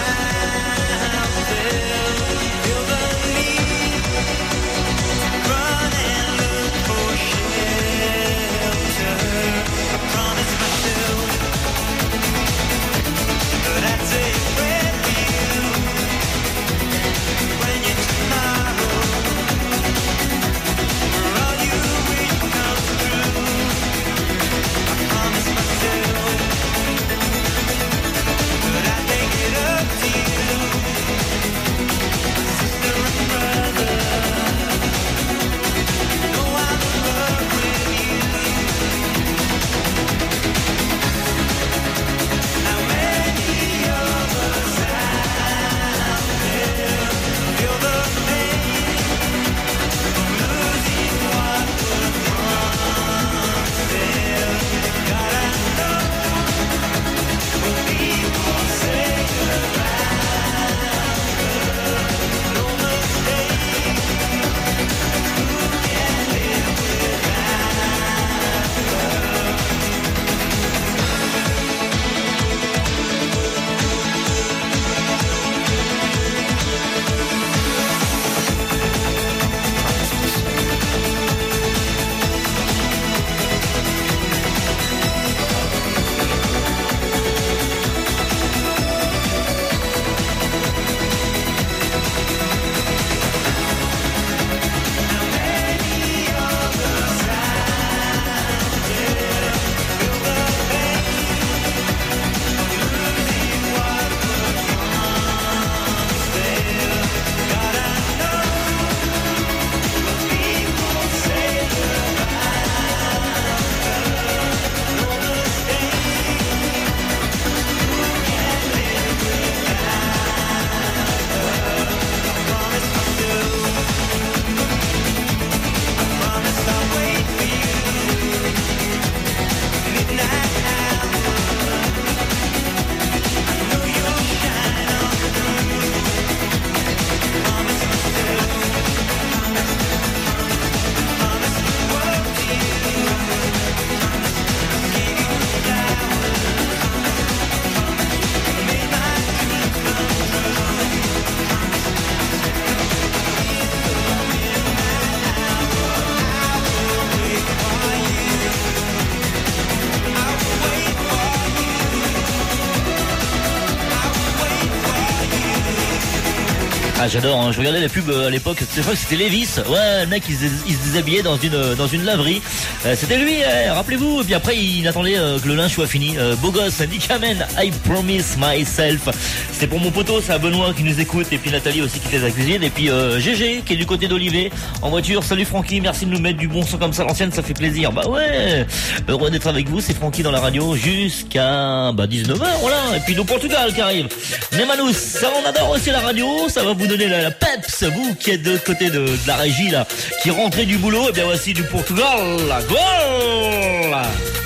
Ah j'adore, hein. Je regardais la pub euh, à l'époque, c'est vrai que c'était Levi's. Ouais, le mec il se, il se déshabillait dans une euh, dans une laverie. Euh, c'était lui, eh, rappelez-vous. Et puis après il attendait euh, que le linge soit fini. Euh, beau gosse, Nick Amen, I promise myself. C'était pour mon poteau, c'est à Benoît qui nous écoute et puis Nathalie aussi qui fait la cuisine et puis euh, G G qui est du côté d'Olivet en voiture. Salut Francky, merci de nous mettre du bon son comme ça l'ancienne, ça fait plaisir. Bah ouais, heureux d'être avec vous, c'est Francky dans la radio jusqu'à bah, dix-neuf heures, voilà. Et puis nous Portugal qui arrive. Nemanous, ça on adore aussi la radio, ça va vous donner la, la peps, vous qui êtes de côté de, de la régie là, qui rentrez du boulot, et bien voici du Portugal, la goal.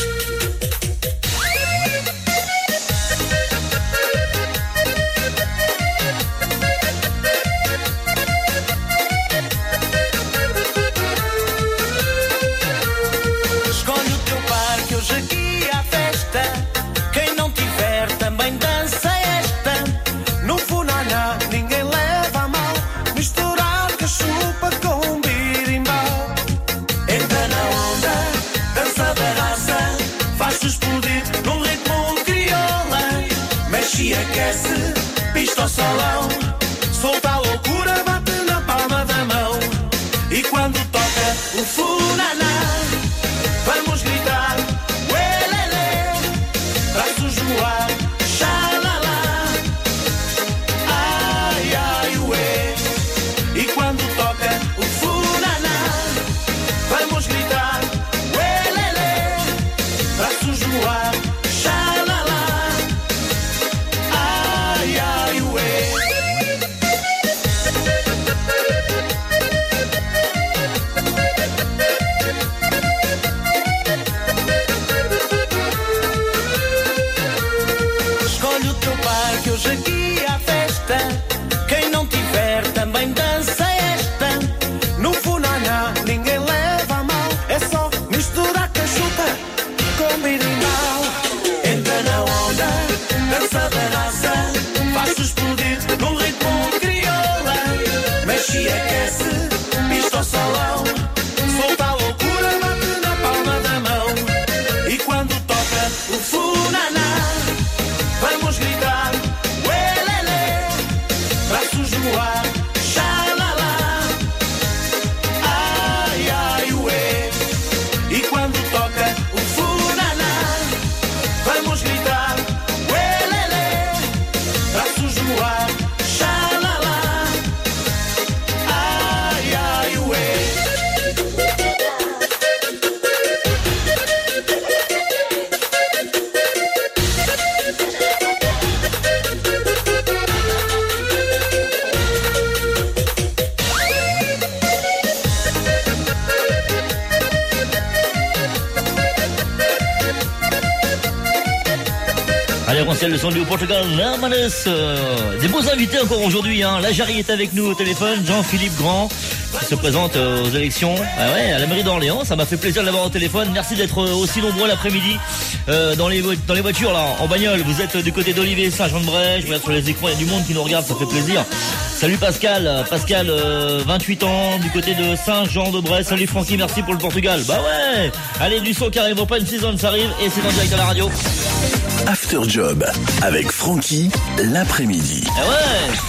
Escolhe o teu par que hoje aqui há festa. Quem não tiver também dança esta. No funaná ninguém leva a mal. Misturar cachupa com birimbau. Entra na onda, dança da raça. Faz-se explodir num ritmo crioula. Mexe e aquece, pista ao salão. Solta a loucura, bate na palma da mão. E quando toca o funaná, vamos gritar, uelele, braços no ar, xalala, ai, ai, ué. E quando toca o funaná, vamos gritar, uelele, braços no ar, xalala, ai, ai, ué. Escolhe o teu par que hoje aqui há festa. Quem não tiver também dança esta. No funaná ninguém leva a mal. É só misturar cachupa com birimbau. Entra na onda, dança da raça. Faz-se explodir num ritmo crioula. Mexe e aquece, pista ao salão. Solta a loucura, bate na palma da mão. E quando toca o funaná, vamos gritar, uelele, braços no ar, xalala, ai, ai, ué. E quando toca o funaná, vamos gritar, uelele, braços no ar, xalala, ai, ai, ué. Allez, on le son du Portugal, Nemanous. Euh, des beaux invités encore aujourd'hui, hein. La Jarry est avec nous au téléphone, Jean-Philippe Grand, qui se présente euh, aux élections ah ouais, à la mairie d'Orléans. Ça m'a fait plaisir de l'avoir au téléphone. Merci d'être euh, aussi nombreux l'après-midi euh, dans, les, dans les voitures, là, en bagnole. Vous êtes du côté d'Olivet, Saint-Jean-de-Bray. Je regarde sur les écrans, il y a du monde qui nous regarde, ça fait plaisir. Salut Pascal, Pascal, euh, vingt-huit ans, du côté de Saint-Jean-de-Bray. Salut Francky, merci pour le Portugal. Bah ouais, allez, du son qui arrive, Open Season, ça arrive, et c'est en direct à la radio. After Job avec Francky l'après-midi. Ah ouais.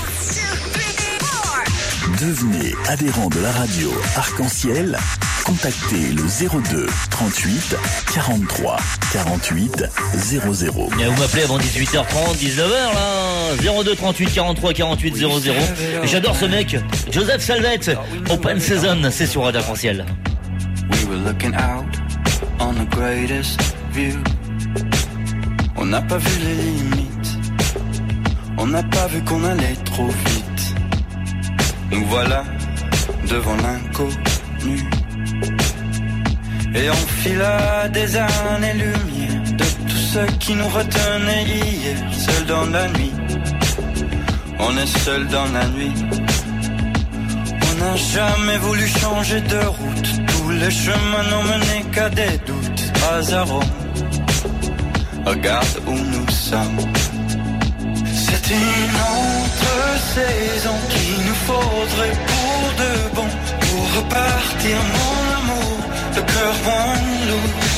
Devenez adhérent de la radio Arc-en-Ciel. Contactez le zéro deux trente-huit quarante-trois quarante-huit zéro zéro. Bien, vous m'appelez avant dix-huit heures trente, dix-neuf heures là. zéro deux trente-huit quarante-trois quarante-huit zéro zéro. Et j'adore ce mec, Joseph Salvette. Open Season, c'est sur Radio Arc-en-Ciel. We were looking out on the greatest view. On n'a pas vu les limites, on n'a pas vu qu'on allait trop vite. Nous voilà devant l'inconnu. Et on fila des années-lumière de tout ce qui nous retenait hier. Seul dans la nuit, on est seul dans la nuit. On n'a jamais voulu changer de route. Tous les chemins n'ont mené qu'à des doutes. Hasard, regarde où nous sommes. C'est une autre saison qu'il nous faudrait pour de bon. Pour repartir mon amour, le cœur one loose.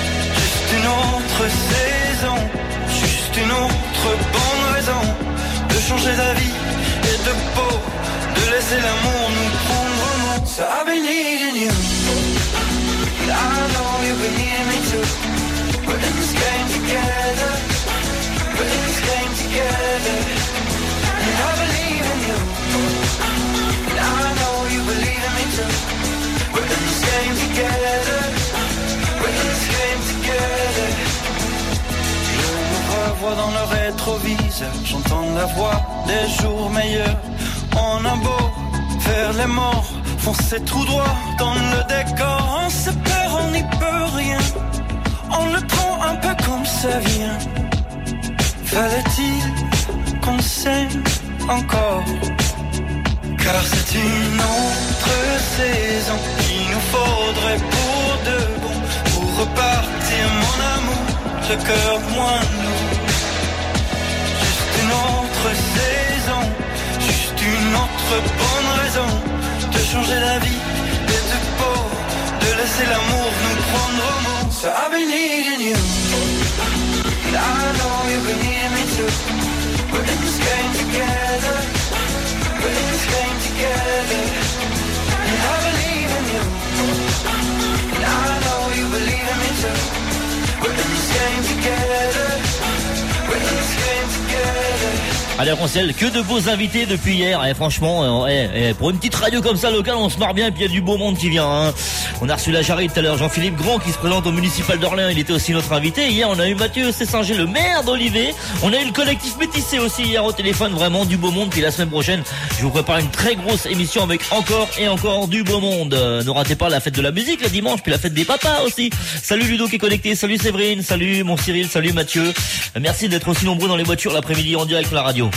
Juste une autre saison, juste une autre bonne raison de de changer d'avis et de peau, de laisser l'amour nous prendre au mot. So I've been needing you, and I know you've been needing me too. We're in this game together, we're in this game together, and I believe in you, and I know you believe in me too. We're in this game together, we're in this game together. Je me revois dans le rétroviseur, j'entends la voix des jours meilleurs. On a beau faire les morts, foncer tout droit dans le décor. On se perd, on n'y peut rien, on le prend un peu comme ça vient. Fallait-il qu'on s'aime encore? Car c'est une autre saison qu'il nous faudrait pour de bon, pour repartir mon amour, le cœur moins lourd. Juste une autre saison, juste une autre bonne raison de changer la vie et de peau, de laisser l'amour nous prendre au mot. So I've been needing you, and I know you've been needing me too. We're in this game together, we're in this game together, and I believe in you, and I know you believe in me too. We're in this game together, we're in this game together. Allez, Arc-en-Ciel, que de beaux invités depuis hier. Et franchement, euh, eh, eh, pour une petite radio comme ça locale, on se marre bien. Et puis il y a du beau monde qui vient. Hein. On a reçu la Jarry tout à l'heure, Jean-Philippe Grand qui se présente au municipal d'Orléans. Il était aussi notre invité. Hier, on a eu Mathieu Cessinger, le maire d'Olivet. On a eu le collectif Métissé aussi hier au téléphone. Vraiment du beau monde. Puis la semaine prochaine, je vous prépare une très grosse émission avec encore et encore du beau monde. Euh, ne ratez pas la fête de la musique le dimanche, puis la fête des papas aussi. Salut Ludo qui est connecté. Salut Séverine. Salut mon Cyril. Salut Mathieu. Euh, merci d'être aussi nombreux dans les voitures l'après-midi en direct sur la radio.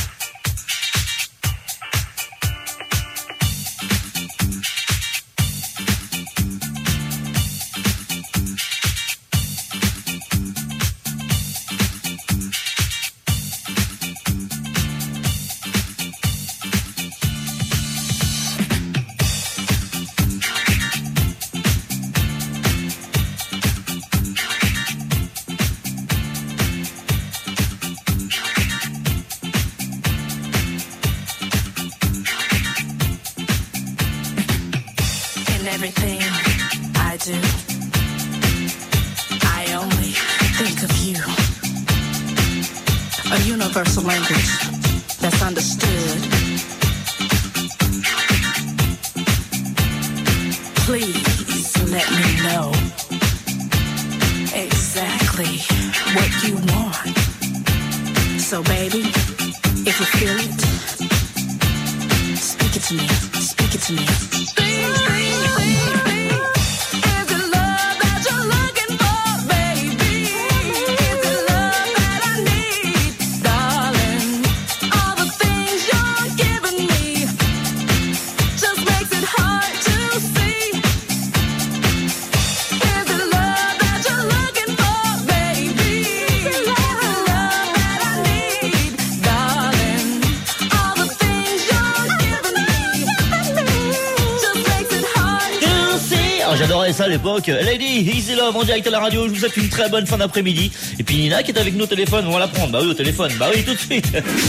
À l'époque, Lady, Easy Love en direct à la radio. Je vous souhaite une très bonne fin d'après-midi. Et puis Nina qui est avec nous au téléphone, on va la prendre. Bah oui, au téléphone, bah oui, tout de suite.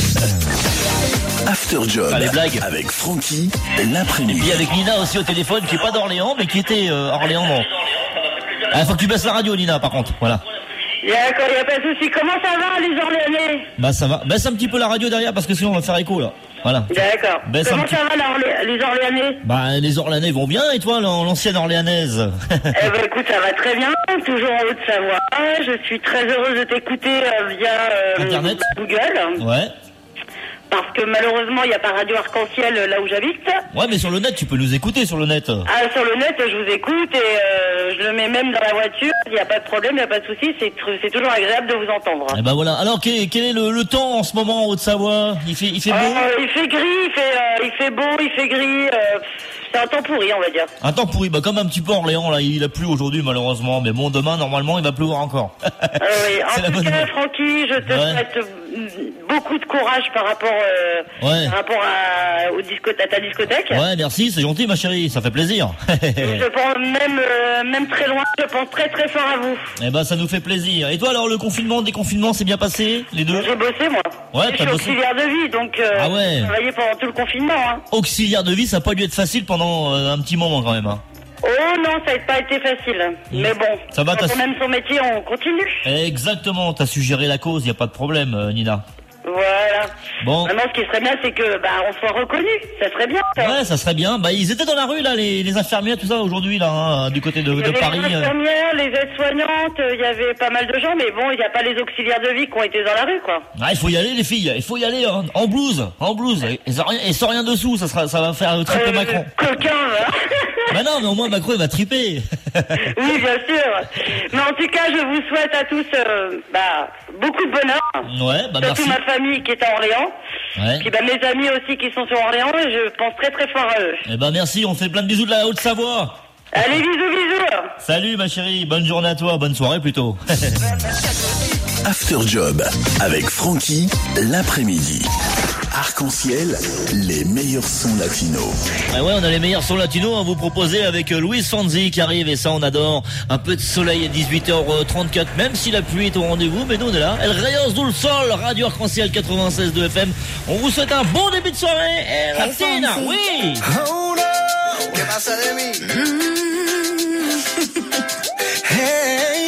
After Job. Ah, les blagues. Avec Francky, l'après-midi. Et puis avec Nina aussi au téléphone, qui est pas d'Orléans, mais qui était euh, Orléans. Bon. Ah, faut que tu baisses la radio, Nina, par contre. Voilà. D'accord, il n'y a pas de souci. Comment ça va, les Orléanais? Bah ça va. Baisse un petit peu la radio derrière parce que sinon on va faire écho là. Voilà. D'accord. Baisse Comment petit... ça va, l'Orlé... les Orléanais? Bah les Orléanais vont bien et toi, l'ancienne Orléanaise? Eh ben écoute, ça va très bien. Toujours en Haute-Savoie. Je suis très heureuse de t'écouter euh, via euh, Internet. Google. Ouais. Parce que malheureusement, il n'y a pas Radio Arc-en-Ciel là où j'habite. Ouais, mais sur le net, tu peux nous écouter sur le net. Ah, sur le net, je vous écoute et euh, je le mets même dans la voiture. Il n'y a pas de problème, il n'y a pas de souci. C'est, tr- c'est toujours agréable de vous entendre. Et ben voilà. Alors, quel, quel est le, le temps en ce moment en Haute-Savoie? Il fait, il fait beau? euh, Il fait gris, il fait, euh, il fait beau, il fait gris. Euh, c'est un temps pourri, on va dire. Un temps pourri, bah comme un petit peu Orléans, là. Il a plu aujourd'hui, malheureusement. Mais bon, demain, normalement, il va pleuvoir encore. Euh, oui. En tout cas, Francky, je te ouais. souhaite beaucoup de courage par rapport, euh, Ouais. par rapport à, au disco, à ta discothèque. Ouais, merci, c'est gentil ma chérie, ça fait plaisir. Je pense même, euh, même très loin, je pense très très fort à vous. Eh ben, ça nous fait plaisir. Et toi, alors, le confinement, déconfinement, c'est bien passé, les deux? J'ai bossé moi. Ouais, je t'as suis bossé. auxiliaire de vie, donc euh, Ah ouais. j'ai travaillé pendant tout le confinement. Hein. Auxiliaire de vie, ça n'a pas dû être facile pendant euh, un petit moment quand même. Hein. Oh non, ça n'a pas été facile. Mais bon, Ça va, quand t'as- on aime son métier, on continue. Exactement, t'as suggéré la cause, y a pas de problème, euh, Nina. Voilà. Bon. Maintenant, ce qui serait bien, c'est que bah, on soit reconnu. Ça serait bien. Ça. Ouais, ça serait bien. Bah, ils étaient dans la rue là, les, les infirmières, tout ça aujourd'hui là, hein, du côté de, Il y de avait Paris. les euh. infirmières, les aides-soignantes, euh, il y avait pas mal de gens, mais bon, il n'y a pas les auxiliaires de vie qui ont été dans la rue, quoi. Ah, il faut y aller les filles, il faut y aller hein, en blouse, en blouse, et, et sans rien, et sans rien dessous, ça sera, ça va faire euh, triper Euh, Macron. Coquin, va. Bah non, mais au moins Macron il va triper. Oui, bien sûr. Mais en tout cas, je vous souhaite à tous euh, bah, beaucoup de bonheur. Ouais, bah Surtout merci. ma famille qui est à Orléans. Ouais. Puis bah, mes amis aussi qui sont sur Orléans, et je pense très très fort à eux. Eh ben merci, on fait plein de bisous de la Haute-Savoie. Allez, bisous, bisous. Salut ma chérie, bonne journée à toi, bonne soirée plutôt. After Job avec Francky l'après-midi. Arc-en-ciel, les meilleurs sons latinos. Ah ouais, on a les meilleurs sons latinos à vous proposer avec euh, Luis Fonsi qui arrive et ça on adore. Un peu de soleil à dix-huit heures trente-quatre, même si la pluie est au rendez-vous, mais nous on est là. El Reyes dul Sol, Radio Arc-en-ciel quatre-vingt-seize deux F M. On vous souhaite un bon début de soirée. Et Latina, oui. Oh no, ¿qué pasa de mí? Hey,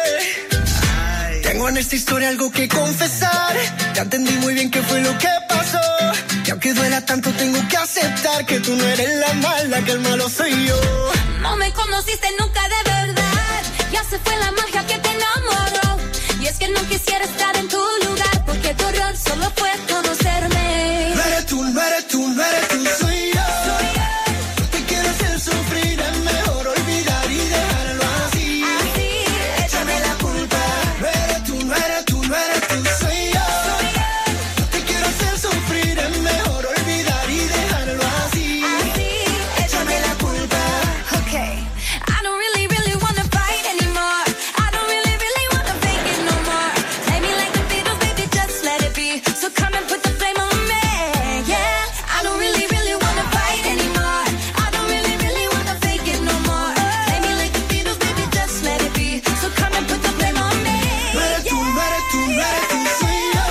yeah. Tengo en esta historia algo que confesar. Ya entendí muy bien qué fue lo que pasó. Y aunque duela tanto, tengo que aceptar que tú no eres la mala, que el malo soy yo. No me conociste nunca de verdad. Ya se fue la magia que te enamoró. Y es que no quisiera estar en tu lugar, porque tu error solo fue conocerme. No eres tú, no eres tú, no eres tú, soy yo. No te quiero hacer sufrir, es mejor olvidar y dejarlo así. Échame la culpa. No eres tú, no eres tú, no eres tú, soy yo. No te quiero hacer sufrir, es mejor olvidar y dejarlo así. Échame la culpa. Okay, I don't really, really wanna fight anymore. I don't really, really wanna fake it no more. Play me like the Beatles, baby, just let it be. So come and put the flame on me, yeah. I don't really, really wanna fight anymore. I don't really, really wanna fake it no more. Play me like the Beatles, baby, just let it be. So come and put the flame on me. No eres tú, no eres tú, no eres tú, soy yo.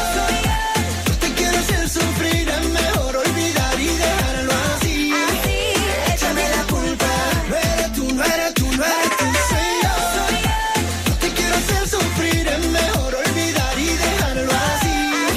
No te quiero hacer sufrir, es mejor olvidar y dejarlo así. Échame la culpa. No eres tú, no eres tú, no eres tú, soy yo. No te quiero hacer sufrir, es mejor olvidar y dejarlo así.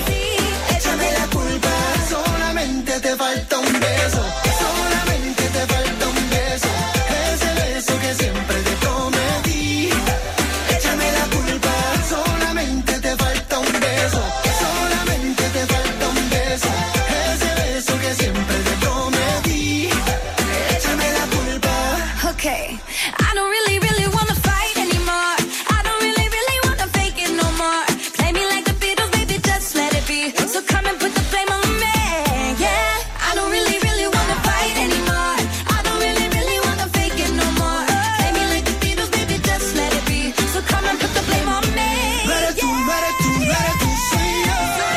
Échame la culpa. Solamente te falta un beso. Solamente te falta un beso. Ese beso que siempre te prometí. Échame la culpa. Solamente te falta un beso. Solamente te falta un beso. Ese beso que siempre te prometí. Échame la culpa. Okay, I don't really, really wanna fight anymore. I don't really, really wanna fake it no more. Play me like the Beatles, baby, just let it be. So come and put the flame on me, yeah. I don't really, really wanna fight anymore. I don't really, really wanna fake it no more. Play me like the Beatles, baby, just let it be. So come and put the flame on me. No eres tú, no eres tú, no eres tú, soy yo.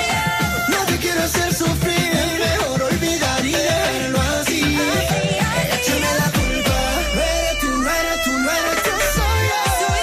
No te quiero hacer sufrir, es mejor olvidar y dejarlo así. Échame la culpa. No eres tú, no eres tú, no eres tú, soy yo.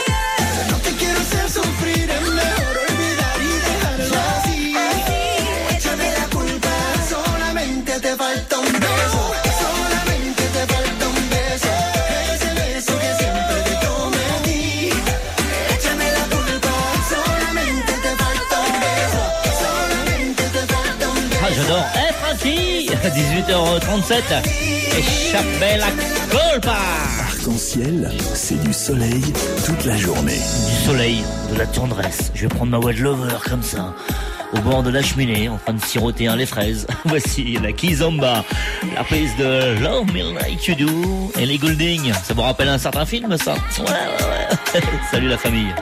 No te quiero hacer sufrir, es mejor olvidar y dejarlo así. Échame la culpa. Solamente te falta un beso. Solamente te falta un beso. Ese beso que siempre te prometí. Échame la culpa. Solamente te falta un beso. Solamente te falta un beso. Ah, j'adore. Eh, Francky, dix-huit heures trente-sept. Échappez la culpa. Arc-en-ciel, c'est du soleil toute la journée. Du soleil, de la tendresse. Je vais prendre ma White Lover comme ça, au bord de la cheminée, en train de siroter un lait fraise. Voici la Kizomba, la prise de Love Me Like You Do et les Goulding. Ça vous rappelle un certain film, ça? Ouais, ouais, ouais. Salut la famille.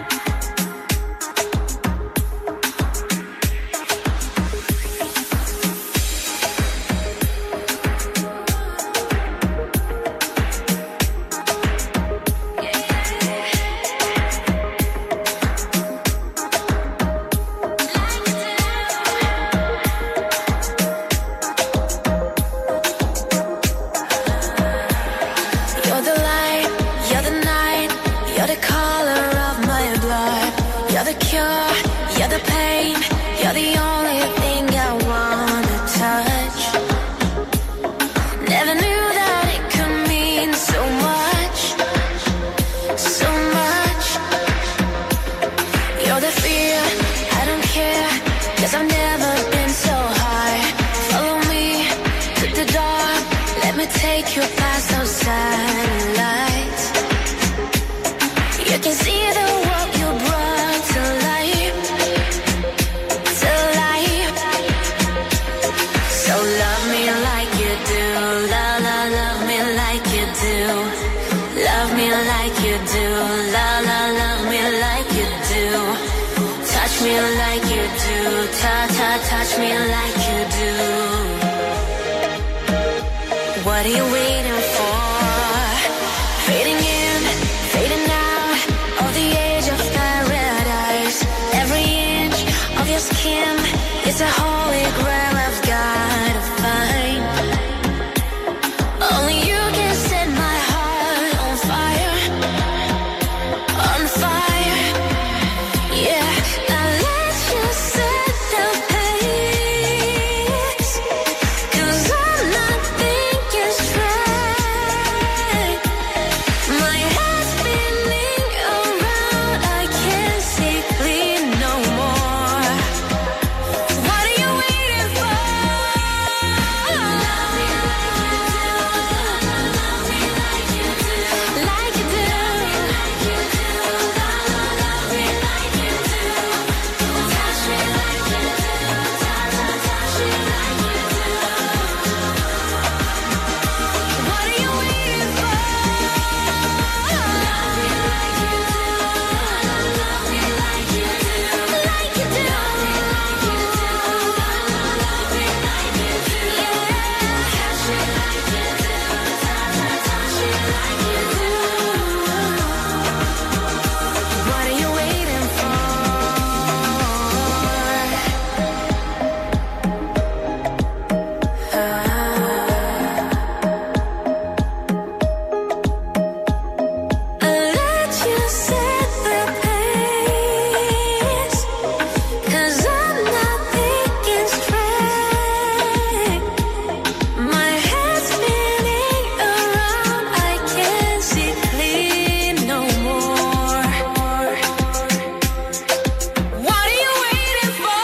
the color of my blood. You're the cure, you're the pain. You're the only thing I wanna touch. Never knew that it could mean so much, so much. You're the fear, I don't care, 'cause I've never been so high. Follow me to the dark, let me take you past those satellites. You can see the world you brought to life, to life. So love me like you do, la la, love me like you do. Love me like you do, la la, love me like you do. Touch me like you do, ta ta, touch me like you do. What are you waiting for? Fading in, fading out, of the age of paradise. Every inch of your skin is a holy grail I've gotta find. Only you can set my heart on fire, on fire. Yeah, now let's just set the pace, 'cause I'm not thinking straight. My head's spinning around, I can't see clear no more. What are you waiting for? Love me like you do, like you do, like you do, love me like you do, touch me like you do, touch me like you do. What are you waiting for? Love me like you do, love me like you do, like you do, love me like you do, love me like you do, yeah. Touch me like you do, touch me, touch me like you do. What are you waiting for? Let you set the pace, 'cause I'm not thinking straight. My head's spinning around, I can't see clear no more. What are you waiting for?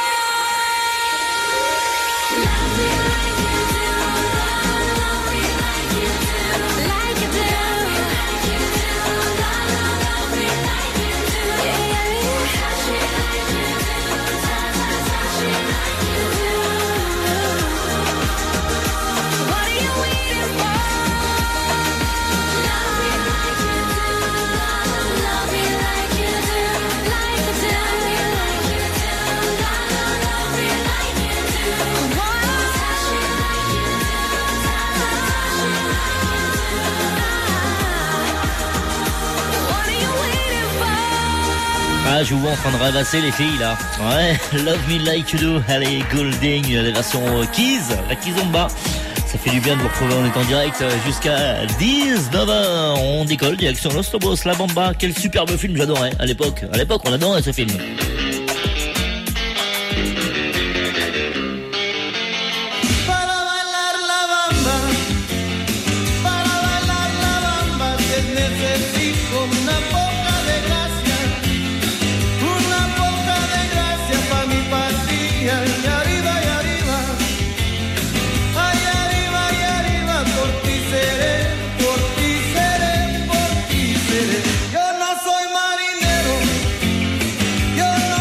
Love me like you do, love me like you do, like you do, like you do, love me like you do, yeah, yeah, yeah. Touch me like you do, touch me, touch me like you do. What are you waiting for? Love me like you do, love me like you do, like you do, like you do, love me like you do. Touch me like you do, touch me like you do. What are you waiting for? Ah, je vous vois en train de rêvasser les filles là. Ouais, Love Me Like You Do. Allez, Golding, la version euh, Keys, la Kizomba. Ça fait du bien de vous retrouver, on est en direct euh, jusqu'à dix-neuf heures. On décolle, direction Los Lobos, La Bamba. Quel superbe film, j'adorais à l'époque. À l'époque, on adorait ce film. Para bailar la bamba, para bailar la bamba, te necesito una poca de gracia, una poca de gracia pa' mi patria. Y arriba, y arriba, ay arriba, y arriba, por ti seré, por ti seré, por ti seré. Yo no soy marinero, yo no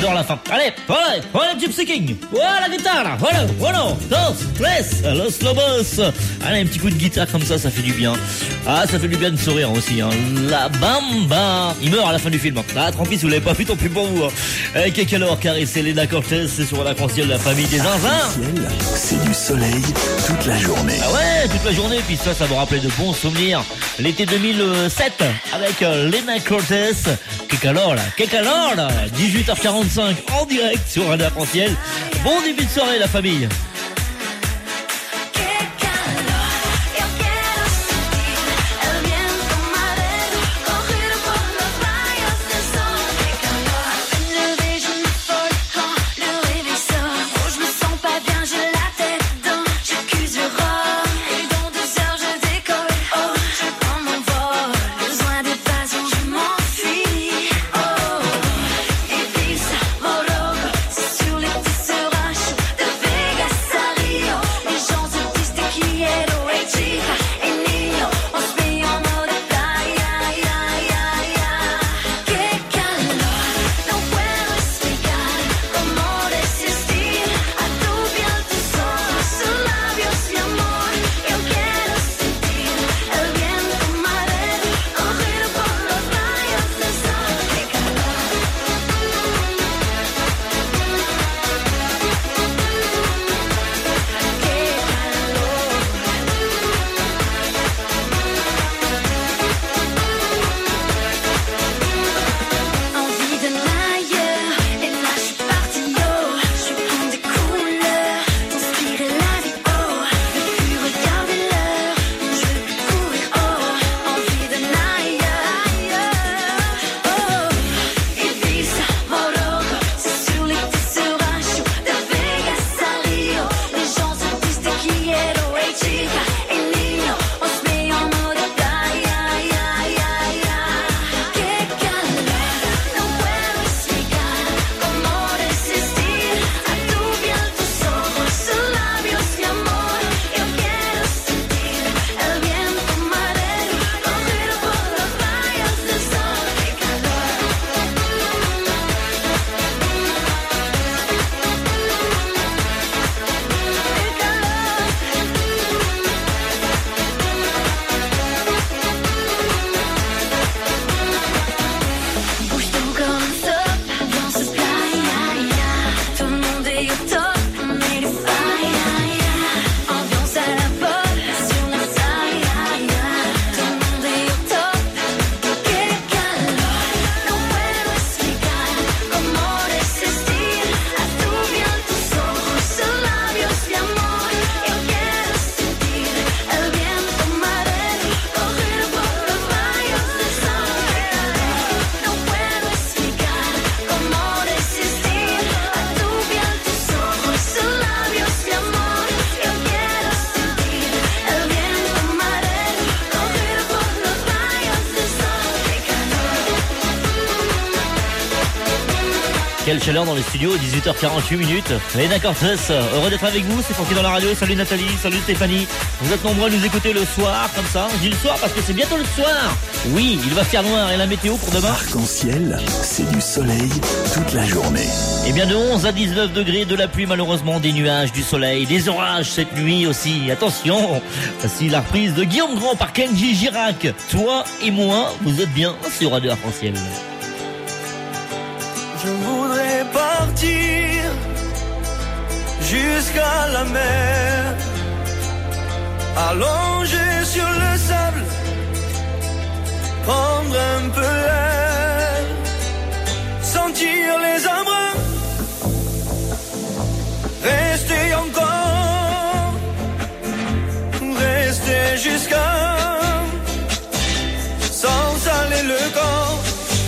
j'adore la fin. Allez, voilà, voilà le Gypsy King. Voilà la guitare, voilà, voilà, dos, tres, los lobos. Allez, un petit coup de guitare comme ça, ça fait du bien. Ah, ça fait du bien de sourire aussi, hein. La bamba. Il meurt à la fin du film. Ah, tranquille, si vous l'avez pas vu, tant pis pour vous. Hein. Eh, qu'est-ce alors, caresser Lena Cortez, c'est sur l'arc-en-ciel de la famille des zinzins. C'est du soleil toute la journée. Ah ouais, toute la journée, puis ça, ça vous rappelle de bons souvenirs. L'été deux mille sept, avec euh, Lena Cortez. Qu'est-ce alors là, qu'est-ce alors là, dix-huit heures quarante-cinq en direct sur Radio Arc-en-Ciel. Bon début de soirée, la famille. Sur les petits seraches de Vegas à Rio. Quelle chaleur dans les studios, dix-huit heures quarante-huit minutes. Lena Cortez, heureux d'être avec vous, c'est Francky dans la radio. Salut Nathalie, salut Stéphanie. Vous êtes nombreux à nous écouter le soir, comme ça. Je dis le soir parce que c'est bientôt le soir. Oui, il va faire noir. Et la météo pour demain? Arc-en-ciel, c'est du soleil toute la journée. Et bien de onze à dix-neuf degrés, de la pluie malheureusement, des nuages, du soleil, des orages cette nuit aussi. Attention, voici la reprise de Guillaume Grand par Kenji Girac. Toi et moi, vous êtes bien sur Radio Arc-en-Ciel. Je voudrais partir jusqu'à la mer, allongé sur le sable, prendre un peu l'air, sentir les embruns, rester encore, rester jusqu'à, sans saler le corps.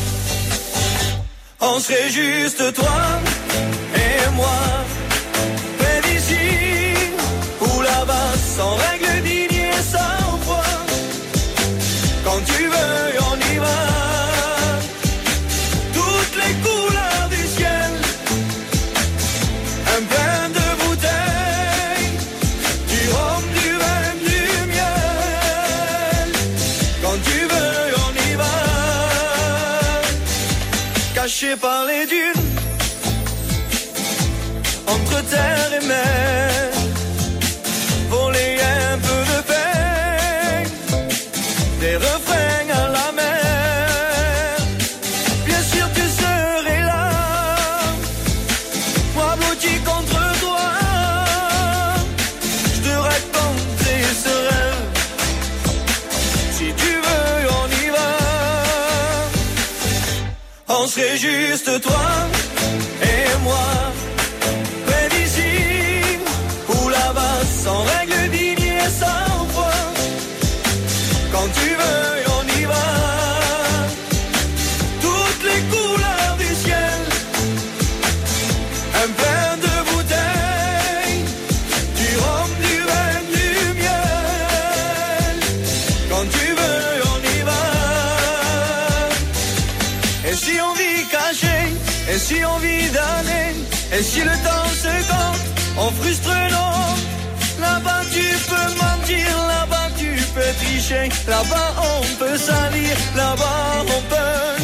On serait juste toi et moi, près d'ici ou là-bas, sans règles dignes et sans foi. Quand tu veux, on y va. Toutes les couleurs du ciel, un pain de bouteille, du rhum, du vin, du miel. Quand tu veux, on y va. Caché par les dunes, serait juste toi et moi, près d'ici ou là-bas, sans règles dignes et sans foi. Quand tu veux, on y va. Toutes les couleurs du ciel, un plein de bouteilles, du rhum, du vin, du miel. Quand tu veux, on y va. Et si on vit caché, et si on vit damné, et si le temps se compte, on frustre non. Là-bas tu peux mentir, là-bas tu peux tricher, là-bas on peut salir, là-bas on peut.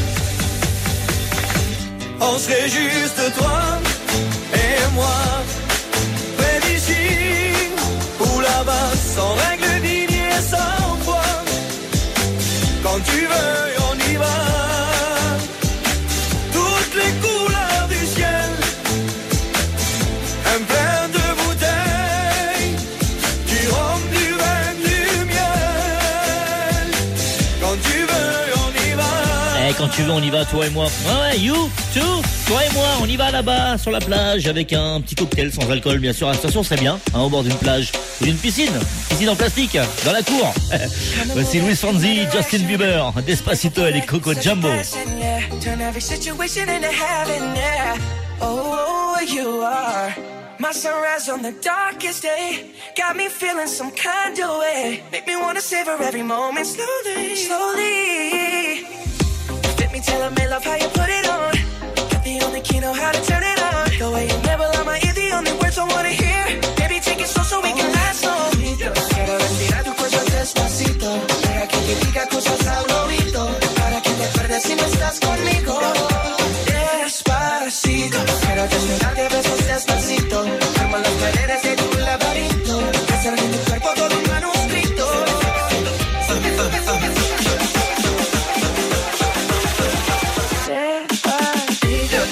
On serait juste toi et moi, près d'ici ou là-bas, sans règles dignes et sans foi. Quand tu veux, on y va. Toutes les couleurs du ciel, un plein de bouteilles, du rhum, du vin, du miel. Quand tu veux, on y va. Eh, quand tu veux, on y va, toi et moi. Ouais, you, too, toi et moi, on y va là-bas, sur la plage, avec un petit cocktail sans alcool, bien sûr. À la station, serait bien, hein, au bord d'une plage ou d'une piscine. Piscine en plastique, dans la cour. Voici Luis Fonsi, Justin Bieber, Despacito et les Coco Jumbo. Turn every situation into heaven, yeah. Oh, you are my sunrise on the darkest day. Got me feeling some kind of way. Make me wanna savor every moment slowly, slowly. Fit me, tell me love how you put it on. Got the only key, know how to turn it on. The way you never lie my ear, the only words I wanna hear. Baby, take it slow so we can last long. Quiero respirar tu cuello despacito. Deja que te diga cosas al oído. Para que te pierdas si no estás conmigo. Despacito, quiero desnudarte a besos despacito. Firma las paredes de tu laberinto. Hacer de tu cuerpo todo un manuscrito. Despacito.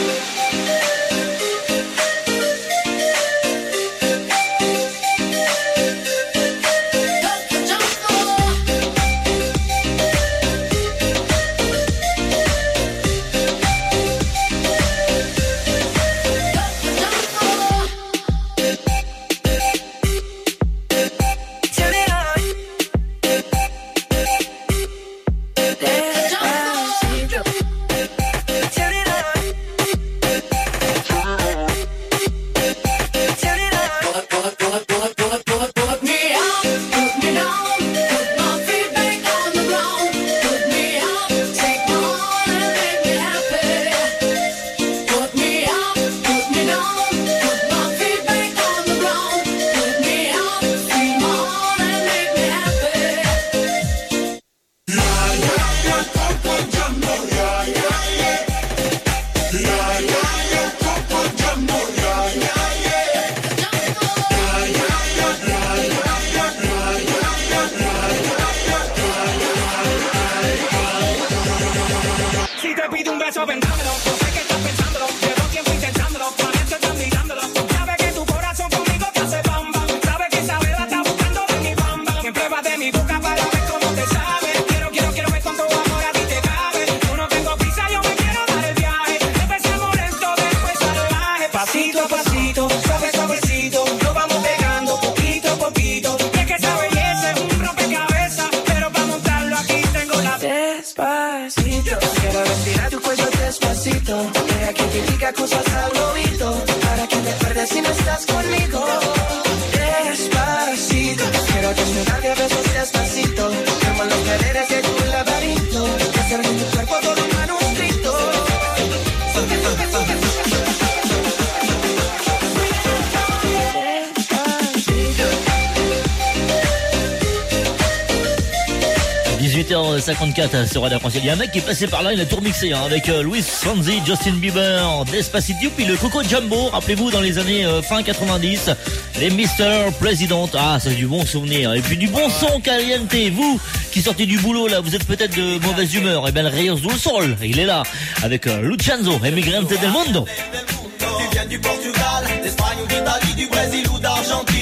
dix-huit heures cinquante-quatre sur Radio Arc-en-Ciel. Il y a un mec qui est passé par là, il a tout remixé hein, avec euh, Luis Fonsi, Justin Bieber, Despacito, puis le Coco Jumbo. Rappelez-vous, dans les années euh, fin quatre-vingt-dix, les mister President. Ah, c'est du bon souvenir. Et puis du bon son caliente. Vous qui sortez du boulot là, vous êtes peut-être de mauvaise humeur. Et bien le Reyes do Sol, il est là avec euh, Luciano, Emigrante del Mundo. Tu viens du Portugal, d'Espagne ou d'Italie, du Brésil ou d'Argentine.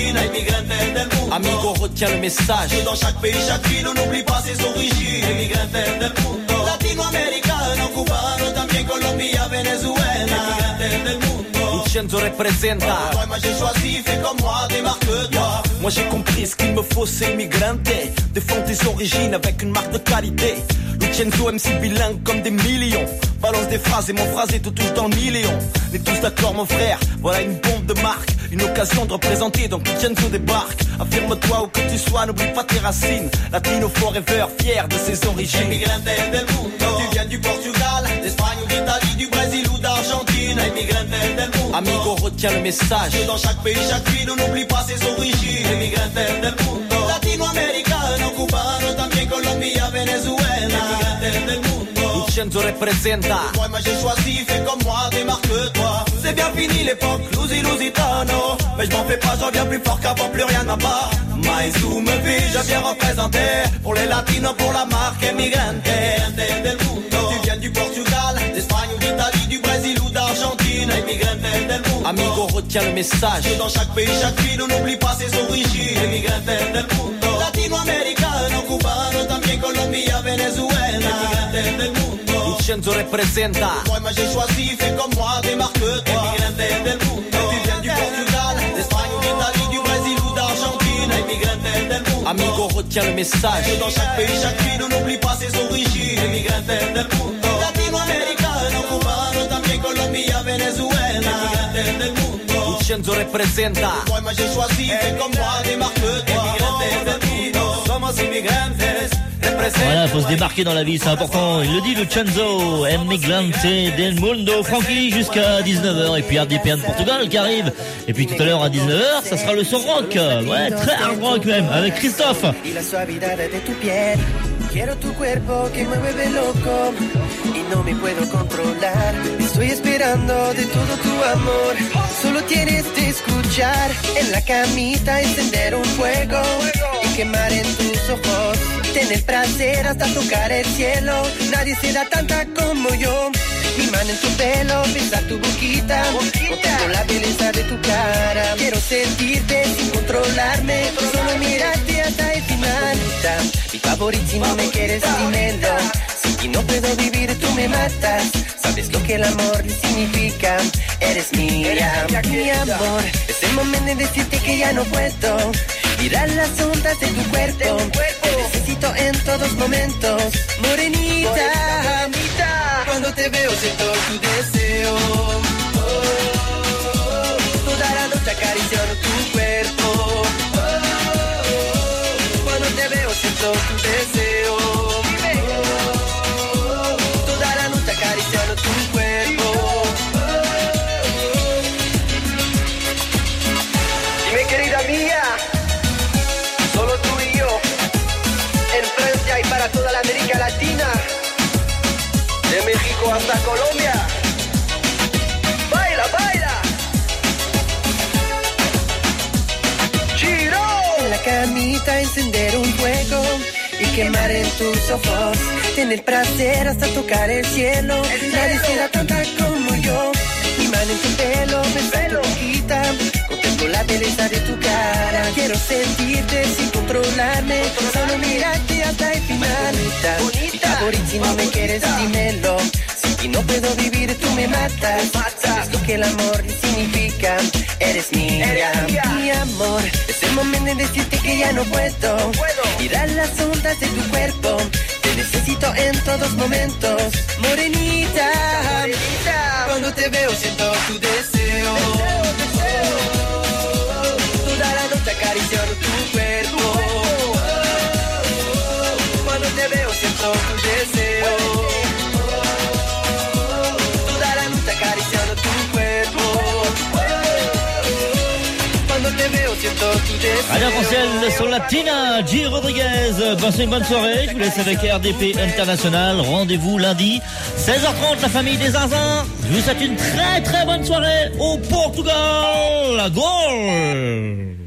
d'Argentine, immigrante del mundo. Amigo, retiens le message. Que dans chaque pays, chaque ville, on n'oublie pas ses origines. Immigrante del mundo. Latinoamericano, cubano, también Colombia, Venezuela. Immigrante del mundo. Lucenzo representa. Ouais, moi j'ai choisi, fais comme moi, démarque-toi. Moi j'ai compris ce qu'il me faut, c'est immigranter. Défendre tes origines avec une marque de qualité. Lucenzo M C bilingue comme des millions. Balance des phrases et mon phrasé te touche dans le million. On est tous d'accord mon frère, voilà une bombe de marque. Une occasion de représenter, donc Lucenzo débarque. Affirme-toi où que tu sois, n'oublie pas tes racines. Latino forever, fier de ses origines. Immigrante del mundo. Tu viens du Portugal, d'Espagne ou d'Italie, du Brésil ou d'Argentine. Immigrante del mundo. Amigo, retiens le message. Que dans chaque pays, chaque ville, on n'oublie pas ses origines. Immigrante del mundo. Latinoamericano, cubano, también Colombia, Venezuela. Immigrante del mundo. Lucenzo representa. Ouais, moi j'ai choisi, fais comme moi, démarque-toi. C'est bien fini l'époque, Lusi Lusitano. Mais je m'en fais pas, j'en viens plus fort qu'avant, plus rien n'a pas. Mais où me vis, je viens représenter. Pour les latinos, pour la marque Emigrante del mundo. Tu viens du Portugal, d'Espagne ou d'Italie, du Brésil ou d'Argentine. Emigrante del mundo. Amigo, retiens le message. Que dans chaque pays, chaque ville, on n'oublie pas ses origines. Emigrante del mundo. Latinoamericano, cubano, también Colombia, Venezuela. Emigrante del mundo. Lucenzo representa. Ouais, moi j'ai choisi, fais comme moi, démarque-toi. Emigrante del mundo. Tu viens du Portugal, d'Espagne ou d'Italie, du Brésil ou d'Argentine. Emigrante del mundo. Amigo, retiens le message. Que dans chaque pays, chaque ville, on n'oublie pas ses origines. Emigrante del mundo. Latinoamericano, cubano, también Colombia, Venezuela. Emigrante del mundo. Lucenzo representa. Ouais, moi j'ai choisi, fais comme moi, démarque-toi. Emigrante del mundo. Somos immigrantes. Voilà, faut se démarquer dans la vie, c'est important. Il le dit, Lucenzo, Emigrante del mundo. Francky jusqu'à dix-neuf heures. Et puis R D P un de Portugal qui arrive. Et puis tout à l'heure à dix-neuf heures, ça sera le son rock. Ouais, très hard rock même, avec Christophe. Y la suavidad de tu piel. Quiero tu cuerpo que me vuelve loco y no me puedo controlar. Estoy esperando de todo tu amor. Solo tienes que escuchar en la camita, encender un fuego y quemar en tus ojos. Tener placer hasta tocar el cielo. Nadie se da tanta como yo. Mi mano en tu pelo, besar tu boquita, contemplo la belleza de tu cara. Quiero sentirte sin controlarme, solo mirarte hasta el final. Mi favorito, si no me quieres, dímelo. Si no puedo vivir, tú me matas. Sabes lo que el amor significa. Eres mía, mi amor. Es el momento de decirte que ya no puedo mirar las ondas de tu cuerpo. Te necesito en todos momentos, morenita. Cuando te veo siento tu deseo. Oh, oh, oh. Toda la noche acariciando tu cuerpo. Oh, oh, oh. Cuando te veo siento tu deseo. Oh, oh, oh. Toda la noche acariciando tu cuerpo. Oh, oh, oh. Dime querida mía, solo tú y yo, en Francia y para toda la América Latina. De México hasta Colombia. Baila, baila. Giro. En la camita encender un fuego y quemar en tus ojos. Tener placer hasta tocar el cielo. Nadie se da tanta como yo. Mi mano en tu pelo, besar tu boquita. Contemplo la belleza de tu cara. Quiero sentirte sin controlarme. Solo mirarte hasta el final. Mi favorito, si no me quieres, dímelo. Si no puedo vivir, tú me matas. Sabes lo que el amor significa. Eres mía, mi amor. Es el momento de decirte que ya no puedo mirar las ondas de tu cuerpo. Te necesito en todos momentos, morenita. Cuando te veo siento tu deseo. Toda la noche acariciando tu cuerpo. Cuando te veo siento tu deseo. Toda la noche acariciando tu cuerpo. Cuando te veo siento tu deseo. Radio Arc-en-Ciel sur Latina, G. Rodriguez. Passez une bonne soirée. Je vous laisse avec R D P International. Rendez-vous lundi, seize heures trente, la famille des Zinzins. Je vous souhaite une très très bonne soirée au Portugal. La goal.